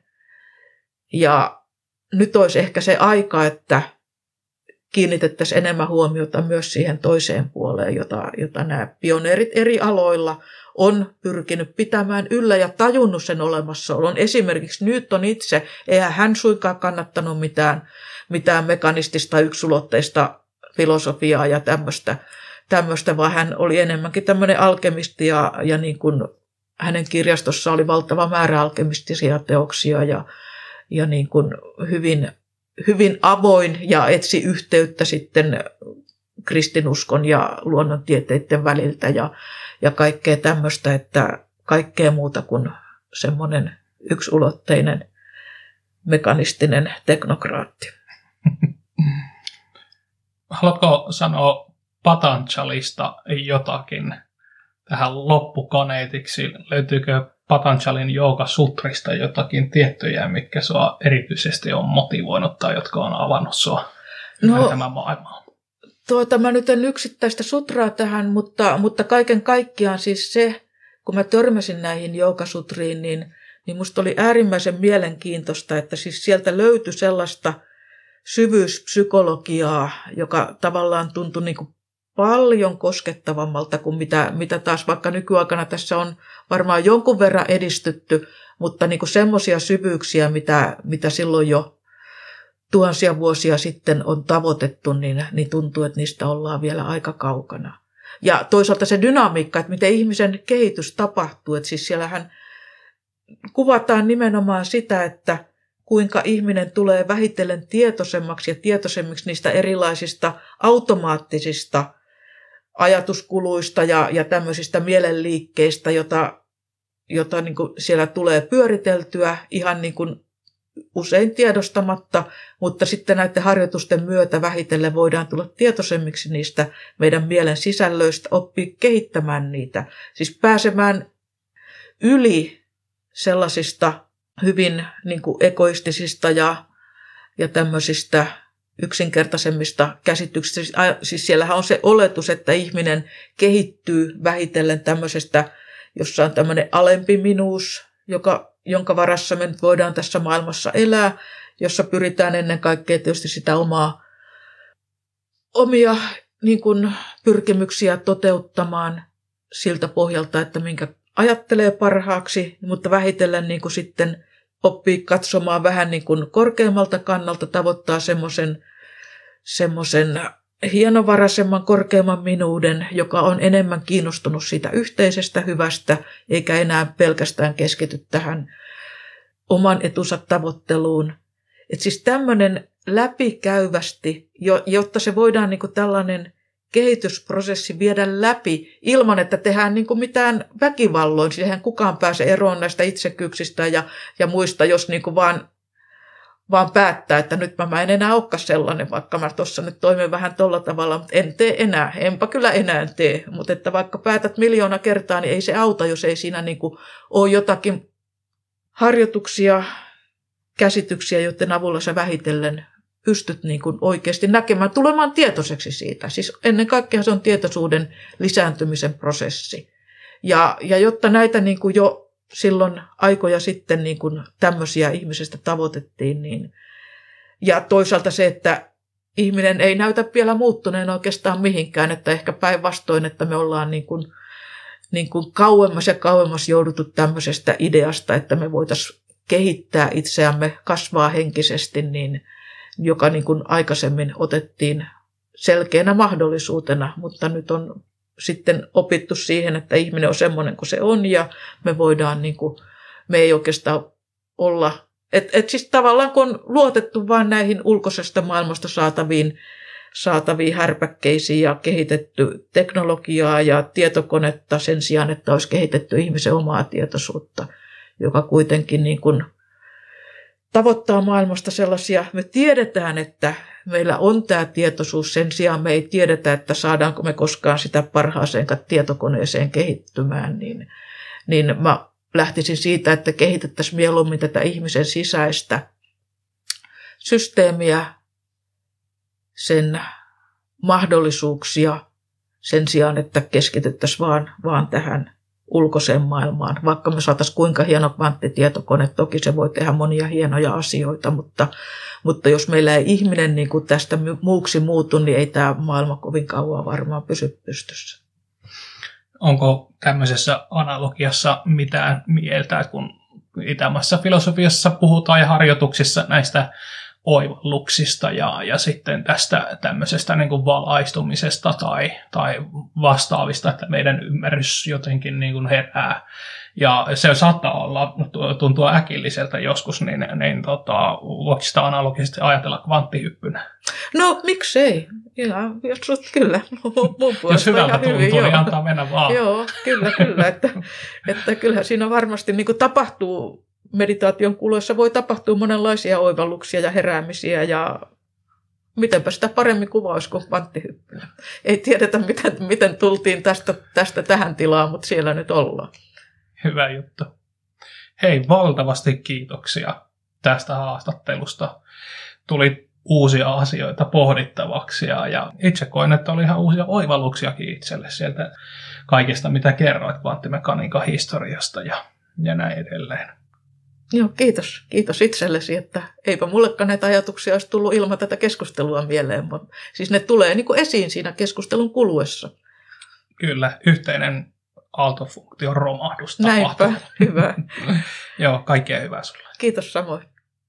[SPEAKER 2] Ja nyt olisi ehkä se aika, että kiinnitettäisiin enemmän huomiota myös siihen toiseen puoleen, jota, jota nämä pioneerit eri aloilla on pyrkinyt pitämään yllä ja tajunnut sen olemassaolon. Esimerkiksi Newton itse, eihän hän suinkaan kannattanut mitään, mitään mekanistista yksulotteista filosofiaa ja tämmöistä, tämmöistä, vaan hän oli enemmänkin tämmöinen alkemisti ja, ja niin kuin hänen kirjastossa oli valtava määrä alkemistisia teoksia ja, ja niin kuin hyvin, hyvin avoin ja etsi yhteyttä sitten kristinuskon ja luonnontieteiden väliltä ja, ja kaikkea tämmöistä, että kaikkea muuta kuin semmoinen yksulotteinen mekanistinen teknokraatti.
[SPEAKER 1] Haluatko sanoa Patanjalista jotakin tähän loppukaneetiksi? Löytyykö Patanjalin Jooga-sutrista jotakin tiettyjä, mitkä sua erityisesti on motivoinut tai jotka on avannut sua
[SPEAKER 2] no,
[SPEAKER 1] tämän maailmaan?
[SPEAKER 2] Tuota, mä nyt en yksittäistä sutraa tähän, mutta, mutta kaiken kaikkiaan siis se, kun mä törmäsin näihin Jooga-sutriin, niin, niin musta oli äärimmäisen mielenkiintoista, että siis sieltä löytyi sellaista syvyyspsykologiaa, joka tavallaan tuntui niin kuin paljon koskettavammalta kuin mitä, mitä taas vaikka nykyaikana tässä on varmaan jonkun verran edistytty, mutta niin kuin semmoisia syvyyksiä, mitä, mitä silloin jo tuhansia vuosia sitten on tavoitettu, niin, niin tuntuu, että niistä ollaan vielä aika kaukana. Ja toisaalta se dynamiikka, että miten ihmisen kehitys tapahtuu, että siis siellähän kuvataan nimenomaan sitä, että kuinka ihminen tulee vähitellen tietoisemmaksi ja tietoisemmiksi niistä erilaisista automaattisista ajatuskuluista ja, ja tämmöisistä mielenliikkeistä, jota, jota niin kuin siellä tulee pyöriteltyä ihan niin kuin usein tiedostamatta, mutta sitten näiden harjoitusten myötä vähitellen voidaan tulla tietoisemmiksi niistä meidän mielen sisällöistä, oppia kehittämään niitä, siis pääsemään yli sellaisista hyvin niin kuin egoistisista ja, ja tämmöisistä yksinkertaisemmista käsityksistä. Siis siellähän on se oletus, että ihminen kehittyy vähitellen tämmöisestä, jossa on tämmöinen alempi minuus, joka, jonka varassa me nyt voidaan tässä maailmassa elää, jossa pyritään ennen kaikkea tietysti sitä omaa, omia niin kuin, pyrkimyksiä toteuttamaan siltä pohjalta, että minkä ajattelee parhaaksi, mutta vähitellen niin kuin sitten oppii katsomaan vähän niin kuin korkeammalta kannalta, tavoittaa semmoisen semmoisen hienovaraisemman, korkeamman minuuden, joka on enemmän kiinnostunut siitä yhteisestä hyvästä, eikä enää pelkästään keskity tähän oman etunsa tavoitteluun. Et siis tämmöinen läpikäyvästi, jotta se voidaan niin kuin tällainen kehitysprosessi viedä läpi ilman, että tehdään niin kuin mitään väkivalloin. Siihen kukaan pääse eroon näistä itsekyyksistä ja, ja muista, jos niin kuin vaan, vaan päättää, että nyt mä, mä en enää olekaan sellainen, vaikka mä tuossa nyt toimin vähän tolla tavalla, mutta en tee enää. Enpä kyllä enää tee, mutta että vaikka päätät miljoona kertaa, niin ei se auta, jos ei siinä niin kuin ole jotakin harjoituksia, käsityksiä, joiden avulla sä vähitellen pystyt niin kuin oikeasti näkemään, tulemaan tietoiseksi siitä. Siis ennen kaikkea se on tietoisuuden lisääntymisen prosessi. Ja, ja jotta näitä niin kuin jo silloin aikoja sitten niin kuin tämmöisiä ihmisestä tavoitettiin, niin, ja toisaalta se, että ihminen ei näytä vielä muuttuneen oikeastaan mihinkään, että ehkä päinvastoin, että me ollaan niin kuin, niin kuin kauemmas ja kauemmas jouduttu tämmöisestä ideasta, että me voitaisiin kehittää itseämme, kasvaa henkisesti, niin joka niin kuin aikaisemmin otettiin selkeänä mahdollisuutena, mutta nyt on sitten opittu siihen, että ihminen on semmoinen kuin se on ja me voidaan, niin kuin, me ei oikeastaan olla, että et siis tavallaan kun on luotettu vain näihin ulkoisesta maailmasta saataviin, saataviin härpäkkeisiin ja kehitetty teknologiaa ja tietokonetta sen sijaan, että olisi kehitetty ihmisen omaa tietoisuutta, joka kuitenkin niin kuin tavoittaa maailmasta sellaisia, me tiedetään, että meillä on tämä tietoisuus, sen sijaan me ei tiedetä, että saadaanko me koskaan sitä parhaaseen tietokoneeseen kehittymään, niin, niin mä lähtisin siitä, että kehitettäisiin mieluummin tätä ihmisen sisäistä systeemiä, sen mahdollisuuksia sen sijaan, että keskityttäisiin vaan, vaan tähän ulkoiseen maailmaan. Vaikka me saataisiin kuinka hieno kvanttitietokone, toki se voi tehdä monia hienoja asioita, mutta, mutta jos meillä ei ihminen niin kuin tästä muuksi muutu, niin ei tämä maailma kovin kauan varmaan pysy pystyssä.
[SPEAKER 1] Onko tämmöisessä analogiassa mitään mieltä, kun itämaisessa filosofiassa puhutaan ja harjoituksissa näistä oivalluksista ja, ja sitten tästä tämmöisestä niin kuin valaistumisesta tai, tai vastaavista, että meidän ymmärrys jotenkin niin kuin herää. Ja se saattaa olla, tuntua äkilliseltä joskus, niin, niin tota, voiko sitä analogisesti ajatella kvanttihyppynä?
[SPEAKER 2] No miksei? Ja, jos kyllä. Mun
[SPEAKER 1] jos hyvältä tuntuu, hyvin, niin joo. Antaa mennä vaan.
[SPEAKER 2] Joo, kyllä, kyllä. Että, että kyllähän siinä varmasti niin kuin tapahtuu, meditaation kuluessa voi tapahtua monenlaisia oivalluksia ja heräämisiä ja mitenpä sitä paremmin kuvaisi kuin kvanttihyppynä. Ei tiedetä, miten, miten tultiin tästä, tästä tähän tilaan, mutta siellä nyt ollaan.
[SPEAKER 1] Hyvä juttu. Hei, valtavasti kiitoksia tästä haastattelusta. Tuli uusia asioita pohdittavaksi ja, ja itse koin, että oli ihan uusia oivalluksiakin itselle sieltä kaikesta, mitä kerroit kvanttimekaniikan historiasta ja, ja näin edelleen.
[SPEAKER 2] Joo, kiitos. Kiitos itsellesi, että eipä mullekaan näitä ajatuksia olisi tullut ilman tätä keskustelua mieleen. Mutta siis ne tulee niin kuin esiin siinä keskustelun kuluessa.
[SPEAKER 1] Kyllä, yhteinen aaltofunktion romahdus
[SPEAKER 2] tapahtuu. Näinpä, hyvä.
[SPEAKER 1] Joo, kaikkea hyvää sulle.
[SPEAKER 2] Kiitos samoin.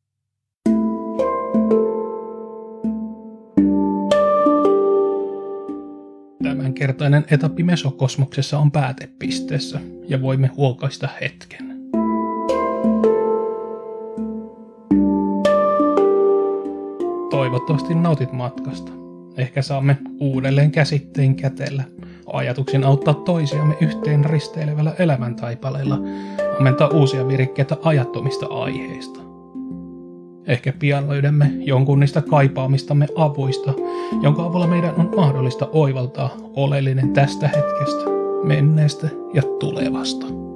[SPEAKER 1] Tämänkertainen etappi Mesokosmoksessa on päätepisteessä ja voimme huokaista hetken. Toivottavasti nautit matkasta. Ehkä saamme uudelleen käsitteen kätellä, ajatuksin auttaa toisiamme yhteen risteilevällä elämäntaipaleella, ammentaa uusia virikkeitä ajattomista aiheista. Ehkä pian löydämme jonkun niistä kaipaamistamme avuista, jonka avulla meidän on mahdollista oivaltaa oleellinen tästä hetkestä, menneestä ja tulevasta.